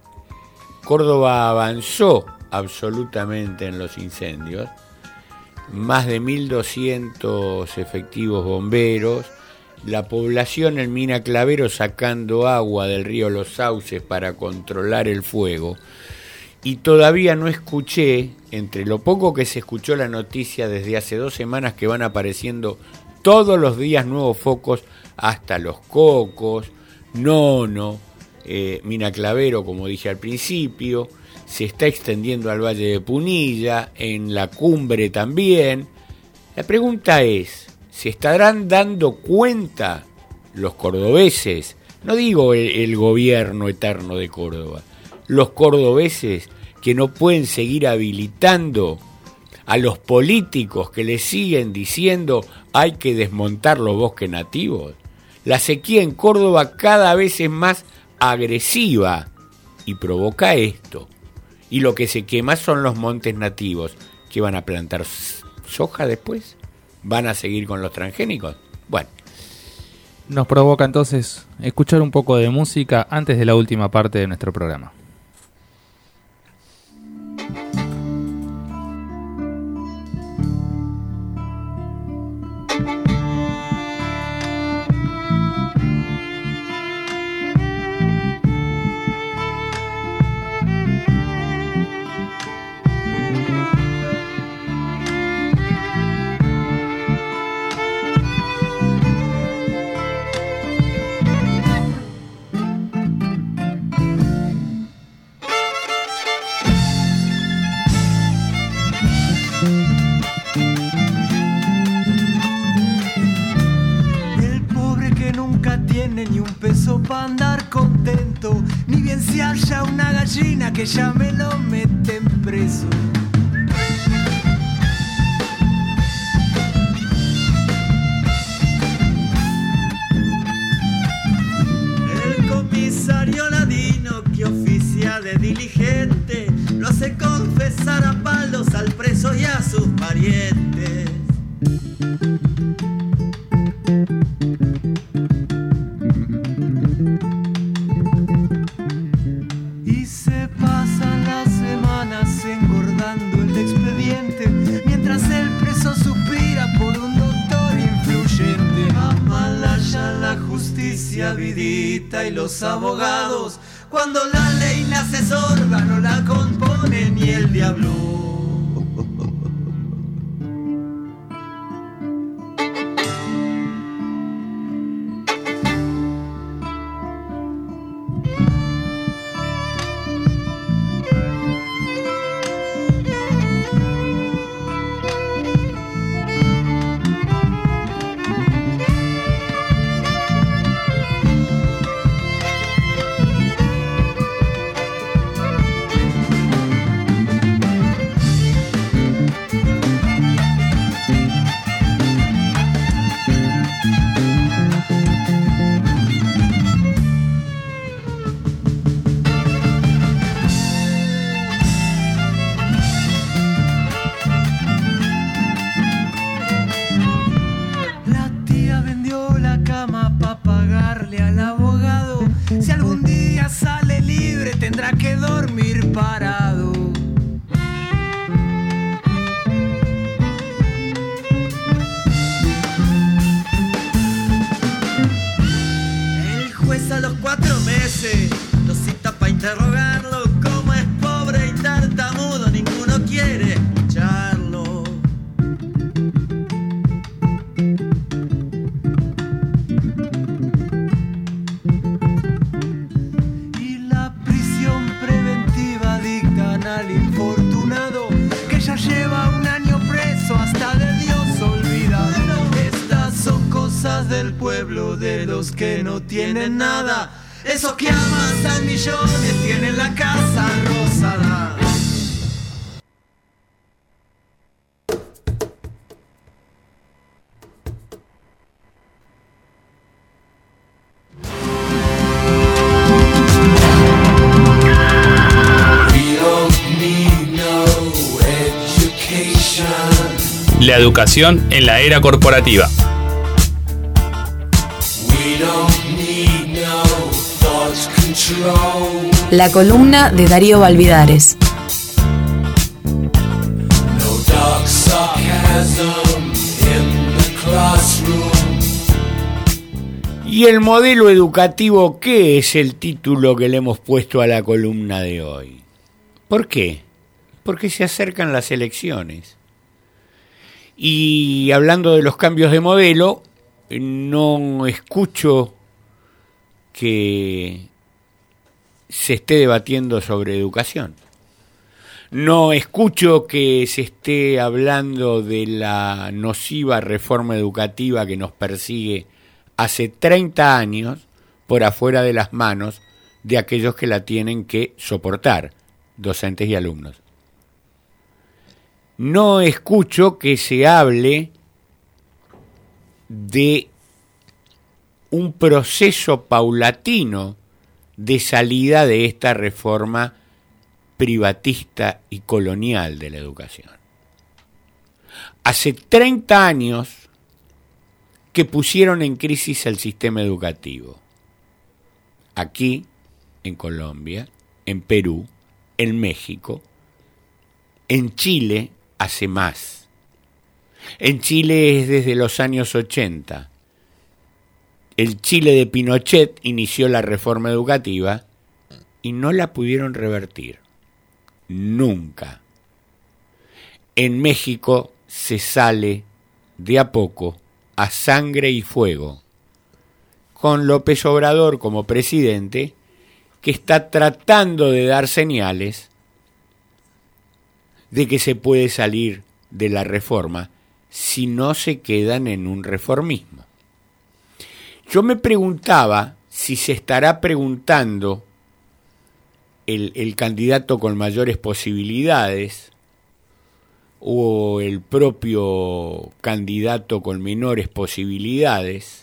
Córdoba avanzó absolutamente en los incendios, más de mil doscientos efectivos bomberos, la población en Mina Clavero sacando agua del río Los Sauces para controlar el fuego, y todavía no escuché, entre lo poco que se escuchó la noticia desde hace dos semanas, que van apareciendo todos los días nuevos focos, hasta Los Cocos, Nono, eh, Mina Clavero, como dije al principio, se está extendiendo al Valle de Punilla, en la cumbre también. La pregunta es, ¿se estarán dando cuenta los cordobeses? No digo el, el gobierno eterno de Córdoba, los cordobeses que no pueden seguir habilitando a los políticos que les siguen diciendo hay que desmontar los bosques nativos. La sequía en Córdoba cada vez es más agresiva y provoca esto. Y lo que se quema son los montes nativos. ¿Que van a plantar soja después? ¿Van a seguir con los transgénicos? Bueno. Nos provoca entonces escuchar un poco de música antes de la última parte de nuestro programa. Pa' andar contento, ni bien se haya una gallina que ya me lo meten preso. El comisario ladino que oficia de diligente lo hace confesar a palos al preso y a sus parientes. Vidita y los abogados, cuando la ley nace sorda no la compone ni el diablo. Esos que amasan millones tienen la casa rosada. La educación en la era corporativa. La columna de Darío Valvidares. ¿Y el modelo educativo qué es el título que le hemos puesto a la columna de hoy? ¿Por qué? Porque se acercan las elecciones. Y hablando de los cambios de modelo, no escucho que se esté debatiendo sobre educación. No escucho que se esté hablando de la nociva reforma educativa que nos persigue hace treinta años por afuera de las manos de aquellos que la tienen que soportar, docentes y alumnos. No escucho que se hable de un proceso paulatino de salida de esta reforma privatista y colonial de la educación. Hace treinta años que pusieron en crisis el sistema educativo. Aquí, en Colombia, en Perú, en México, en Chile hace más. En Chile es desde los años ochenta. El Chile de Pinochet inició la reforma educativa y no la pudieron revertir. Nunca. En México se sale de a poco a sangre y fuego, con López Obrador como presidente, que está tratando de dar señales de que se puede salir de la reforma si no se quedan en un reformismo. Yo me preguntaba si se estará preguntando el, el candidato con mayores posibilidades o el propio candidato con menores posibilidades,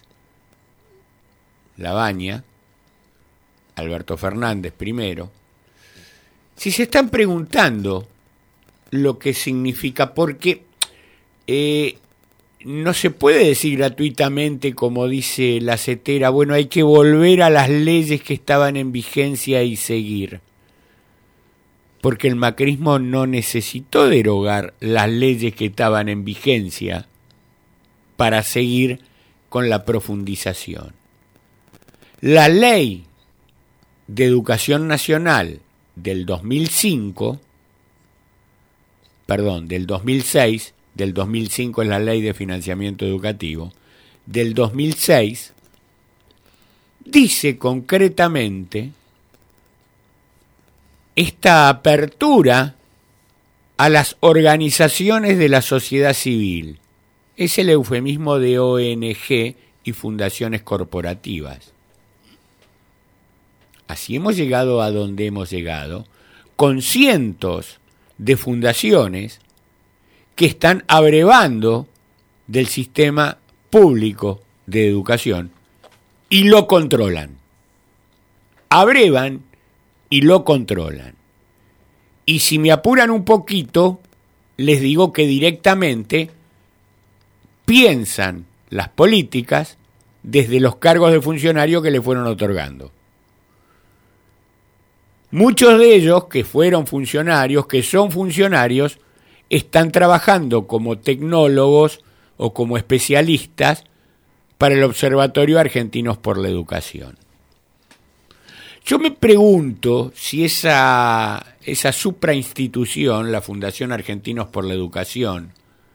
Labaña, Alberto Fernández primero, si se están preguntando lo que significa, porque eh, no se puede decir gratuitamente, como dice la Cetera, bueno, hay que volver a las leyes que estaban en vigencia y seguir. Porque el macrismo no necesitó derogar las leyes que estaban en vigencia para seguir con la profundización. La ley de educación nacional del dos mil cinco, perdón, del dos mil seis, del dos mil cinco es la ley de financiamiento educativo, del dos mil seis, dice concretamente esta apertura a las organizaciones de la sociedad civil. Es el eufemismo de O N G y fundaciones corporativas. Así hemos llegado a donde hemos llegado, con cientos de fundaciones que están abrevando del sistema público de educación y lo controlan. Abrevan y lo controlan. Y si me apuran un poquito, les digo que directamente piensan las políticas desde los cargos de funcionario que le fueron otorgando. Muchos de ellos que fueron funcionarios, que son funcionarios, están trabajando como tecnólogos o como especialistas para el Observatorio Argentinos por la Educación. Yo me pregunto si esa, esa suprainstitución, la Fundación Argentinos por la Educación,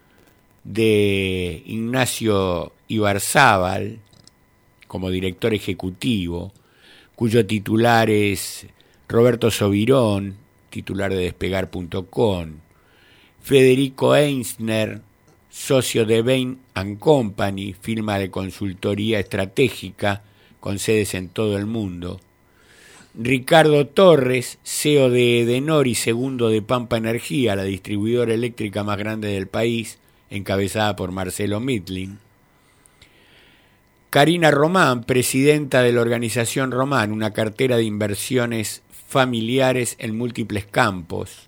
de Ignacio Ibarzábal, como director ejecutivo, cuyo titular es Roberto Sobirón, titular de despegar punto com, Federico Einsner, socio de Bain and Company, firma de consultoría estratégica con sedes en todo el mundo, Ricardo Torres, C E O de Edenor y segundo de Pampa Energía, la distribuidora eléctrica más grande del país, encabezada por Marcelo Mitlin, Karina Román, presidenta de la organización Román, una cartera de inversiones familiares en múltiples campos.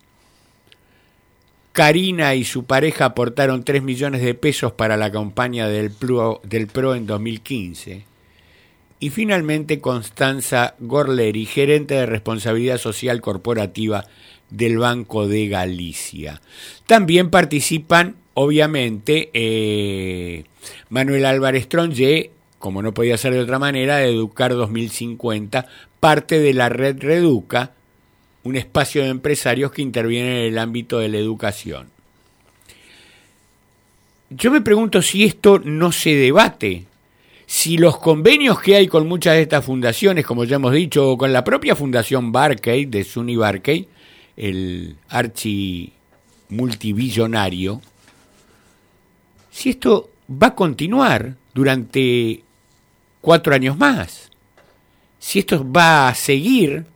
Karina y su pareja aportaron tres millones de pesos para la campaña del PRO, del PRO en dos mil quince. Y finalmente Constanza Gorleri, gerente de responsabilidad social corporativa del Banco de Galicia. También participan, obviamente, eh, Manuel Álvarez Tronje, como no podía ser de otra manera, de Educar dos mil cincuenta, parte de la red Reduca, un espacio de empresarios que intervienen en el ámbito de la educación. Yo me pregunto si esto no se debate, si los convenios que hay con muchas de estas fundaciones, como ya hemos dicho, o con la propia fundación Barkey, de Sunny Barkey, el archi multibillonario, si esto va a continuar durante cuatro años más, si esto va a seguir,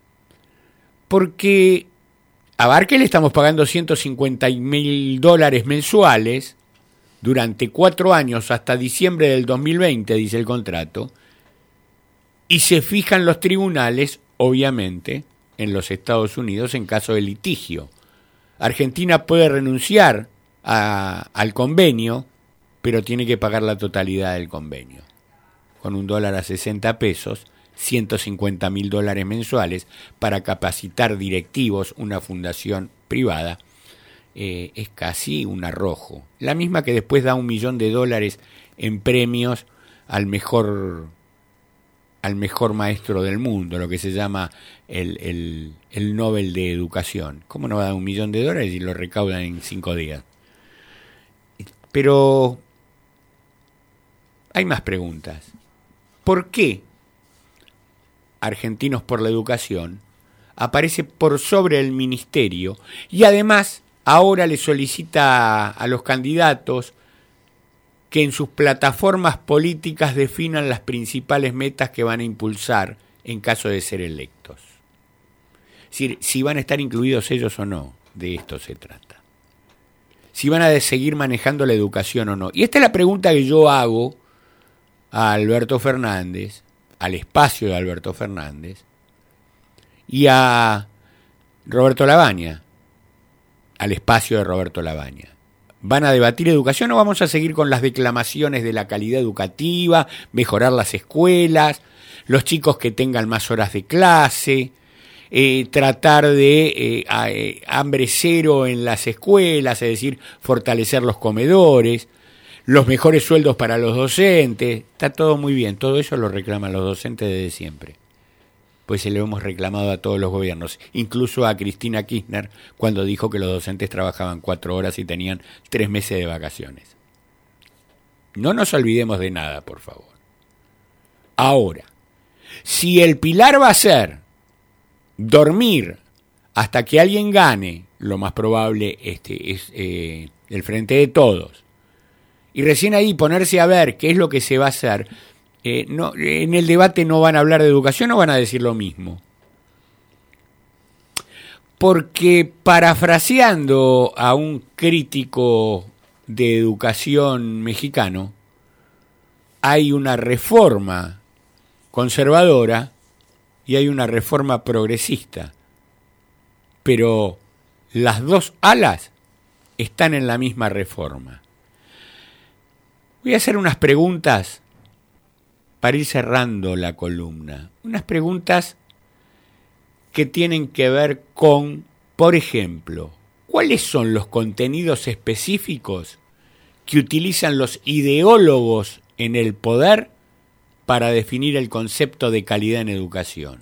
porque a Barkey le estamos pagando ciento cincuenta mil dólares mensuales durante cuatro años hasta diciembre del dos mil veinte, dice el contrato, y se fijan los tribunales, obviamente, en los Estados Unidos en caso de litigio. Argentina puede renunciar a, al convenio, pero tiene que pagar la totalidad del convenio. Con un dólar a sesenta pesos, ciento cincuenta mil dólares mensuales para capacitar directivos, una fundación privada, eh, es casi un arrojo. La misma que después da un millón de dólares en premios al mejor, al mejor maestro del mundo, lo que se llama el, el, el Nobel de Educación. ¿Cómo no va a dar un millón de dólares y lo recaudan en cinco días? Pero hay más preguntas. ¿Por qué Argentinos por la Educación aparece por sobre el ministerio y además ahora le solicita a los candidatos que en sus plataformas políticas definan las principales metas que van a impulsar en caso de ser electos? Es decir, si van a estar incluidos ellos o no, de esto se trata. Si van a seguir manejando la educación o no. Y esta es la pregunta que yo hago a Alberto Fernández, al espacio de Alberto Fernández, y a Roberto Labaña, al espacio de Roberto Labaña. ¿Van a debatir educación o vamos a seguir con las declamaciones de la calidad educativa, mejorar las escuelas, los chicos que tengan más horas de clase, eh, tratar de eh, a, eh, hambre cero en las escuelas, es decir, fortalecer los comedores, los mejores sueldos para los docentes? Está todo muy bien, todo eso lo reclaman los docentes desde siempre. Pues se lo hemos reclamado a todos los gobiernos, incluso a Cristina Kirchner cuando dijo que los docentes trabajaban cuatro horas y tenían tres meses de vacaciones. No nos olvidemos de nada, por favor. Ahora, si el pilar va a ser dormir hasta que alguien gane, lo más probable este, es eh, el Frente de Todos, y recién ahí ponerse a ver qué es lo que se va a hacer, Eh, no, en el debate no van a hablar de educación o van a decir lo mismo. Porque parafraseando a un crítico de educación mexicano, hay una reforma conservadora y hay una reforma progresista, pero las dos alas están en la misma reforma. Voy a hacer unas preguntas para ir cerrando la columna, unas preguntas que tienen que ver con, por ejemplo, ¿cuáles son los contenidos específicos que utilizan los ideólogos en el poder para definir el concepto de calidad en educación?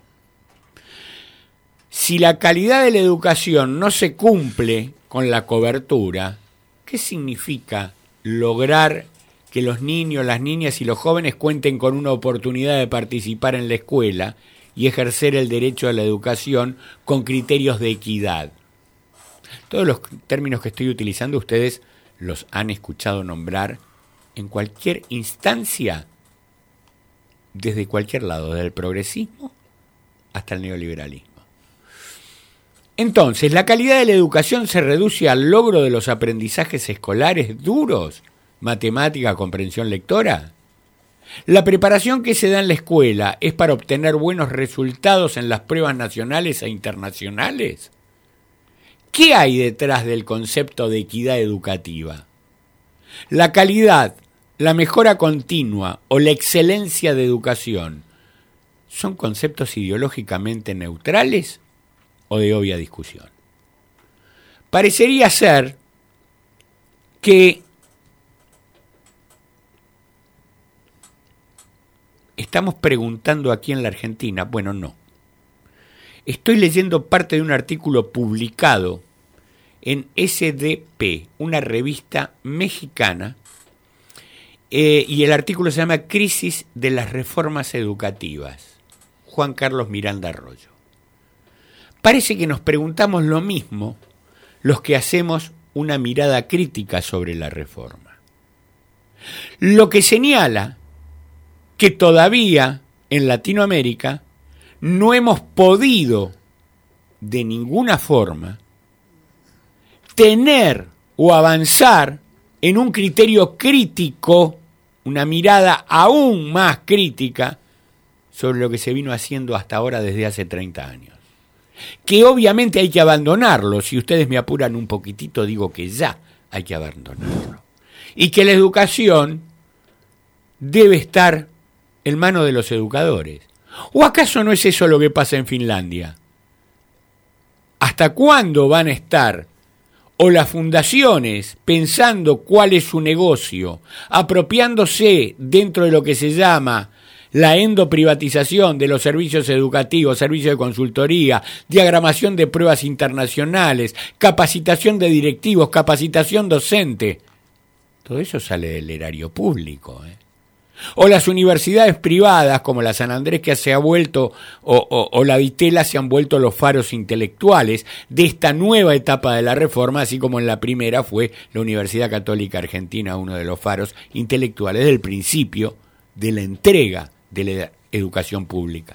Si la calidad de la educación no se cumple con la cobertura, ¿qué significa lograr que los niños, las niñas y los jóvenes cuenten con una oportunidad de participar en la escuela y ejercer el derecho a la educación con criterios de equidad? Todos los términos que estoy utilizando ustedes los han escuchado nombrar en cualquier instancia, desde cualquier lado, desde el progresismo hasta el neoliberalismo. Entonces, ¿la calidad de la educación se reduce al logro de los aprendizajes escolares duros? ¿Matemática, comprensión lectora? ¿La preparación que se da en la escuela es para obtener buenos resultados en las pruebas nacionales e internacionales? ¿Qué hay detrás del concepto de equidad educativa? ¿La calidad, la mejora continua o la excelencia de educación son conceptos ideológicamente neutrales o de obvia discusión? Parecería ser que estamos preguntando aquí en la Argentina. Bueno, no. Estoy leyendo parte de un artículo publicado en S D P, una revista mexicana, eh, y el artículo se llama Crisis de las reformas educativas. Juan Carlos Miranda Arroyo. Parece que nos preguntamos lo mismo los que hacemos una mirada crítica sobre la reforma. Lo que señala que todavía en Latinoamérica no hemos podido de ninguna forma tener o avanzar en un criterio crítico, una mirada aún más crítica sobre lo que se vino haciendo hasta ahora desde hace treinta años. Que obviamente hay que abandonarlo. Si ustedes me apuran un poquitito, digo que ya hay que abandonarlo. Y que la educación debe estar en manos de los educadores. ¿O acaso no es eso lo que pasa en Finlandia? ¿Hasta cuándo van a estar o las fundaciones pensando cuál es su negocio, apropiándose dentro de lo que se llama la endoprivatización de los servicios educativos, servicios de consultoría, diagramación de pruebas internacionales, capacitación de directivos, capacitación docente? Todo eso sale del erario público, ¿eh? O las universidades privadas como la San Andrés, que se ha vuelto, o, o, o la Vitela, se han vuelto los faros intelectuales de esta nueva etapa de la reforma, así como en la primera fue la Universidad Católica Argentina uno de los faros intelectuales del principio de la entrega de la educación pública.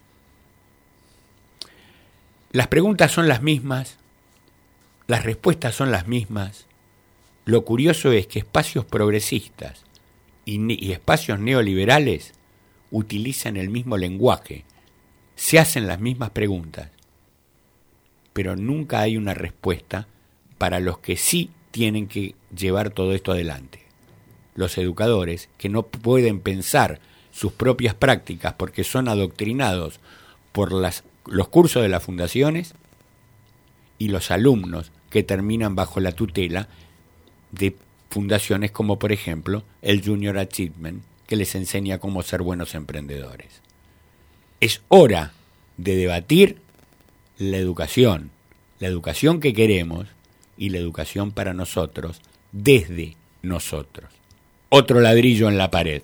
Las preguntas son las mismas, las respuestas son las mismas. Lo curioso es que espacios progresistas y, y espacios neoliberales utilizan el mismo lenguaje, se hacen las mismas preguntas, pero nunca hay una respuesta para los que sí tienen que llevar todo esto adelante. Los educadores, que no pueden pensar sus propias prácticas porque son adoctrinados por las, los cursos de las fundaciones, y los alumnos que terminan bajo la tutela de fundaciones como por ejemplo el Junior Achievement, que les enseña cómo ser buenos emprendedores. Es hora de debatir la educación, la educación que queremos y la educación para nosotros, desde nosotros. Otro ladrillo en la pared.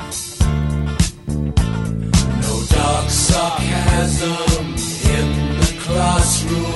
No dark sarcasm in the classroom.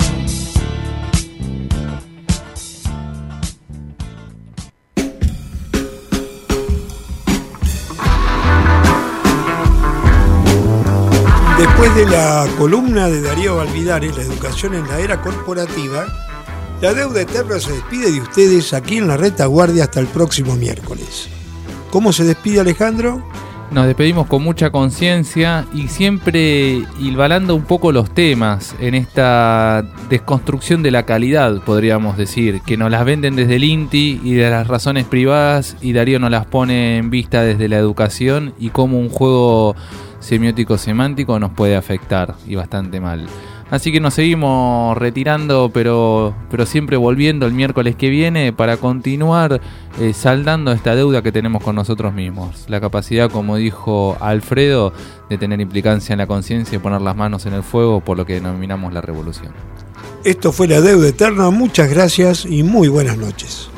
Después de la columna de Darío Valvidares, la educación en la era corporativa, la deuda eterna se despide de ustedes aquí en la Retaguardia hasta el próximo miércoles. ¿Cómo se despide, Alejandro? Nos despedimos con mucha conciencia y siempre hilvanando un poco los temas en esta desconstrucción de la calidad, podríamos decir, que nos las venden desde el INTI y de las razones privadas, y Darío nos las pone en vista desde la educación y cómo un juego semiótico semántico nos puede afectar, y bastante mal. Así que nos seguimos retirando, pero, pero siempre volviendo el miércoles que viene para continuar eh, saldando esta deuda que tenemos con nosotros mismos. La capacidad, como dijo Alfredo, de tener implicancia en la conciencia y poner las manos en el fuego por lo que denominamos la revolución. Esto fue La Deuda Eterna, muchas gracias y muy buenas noches.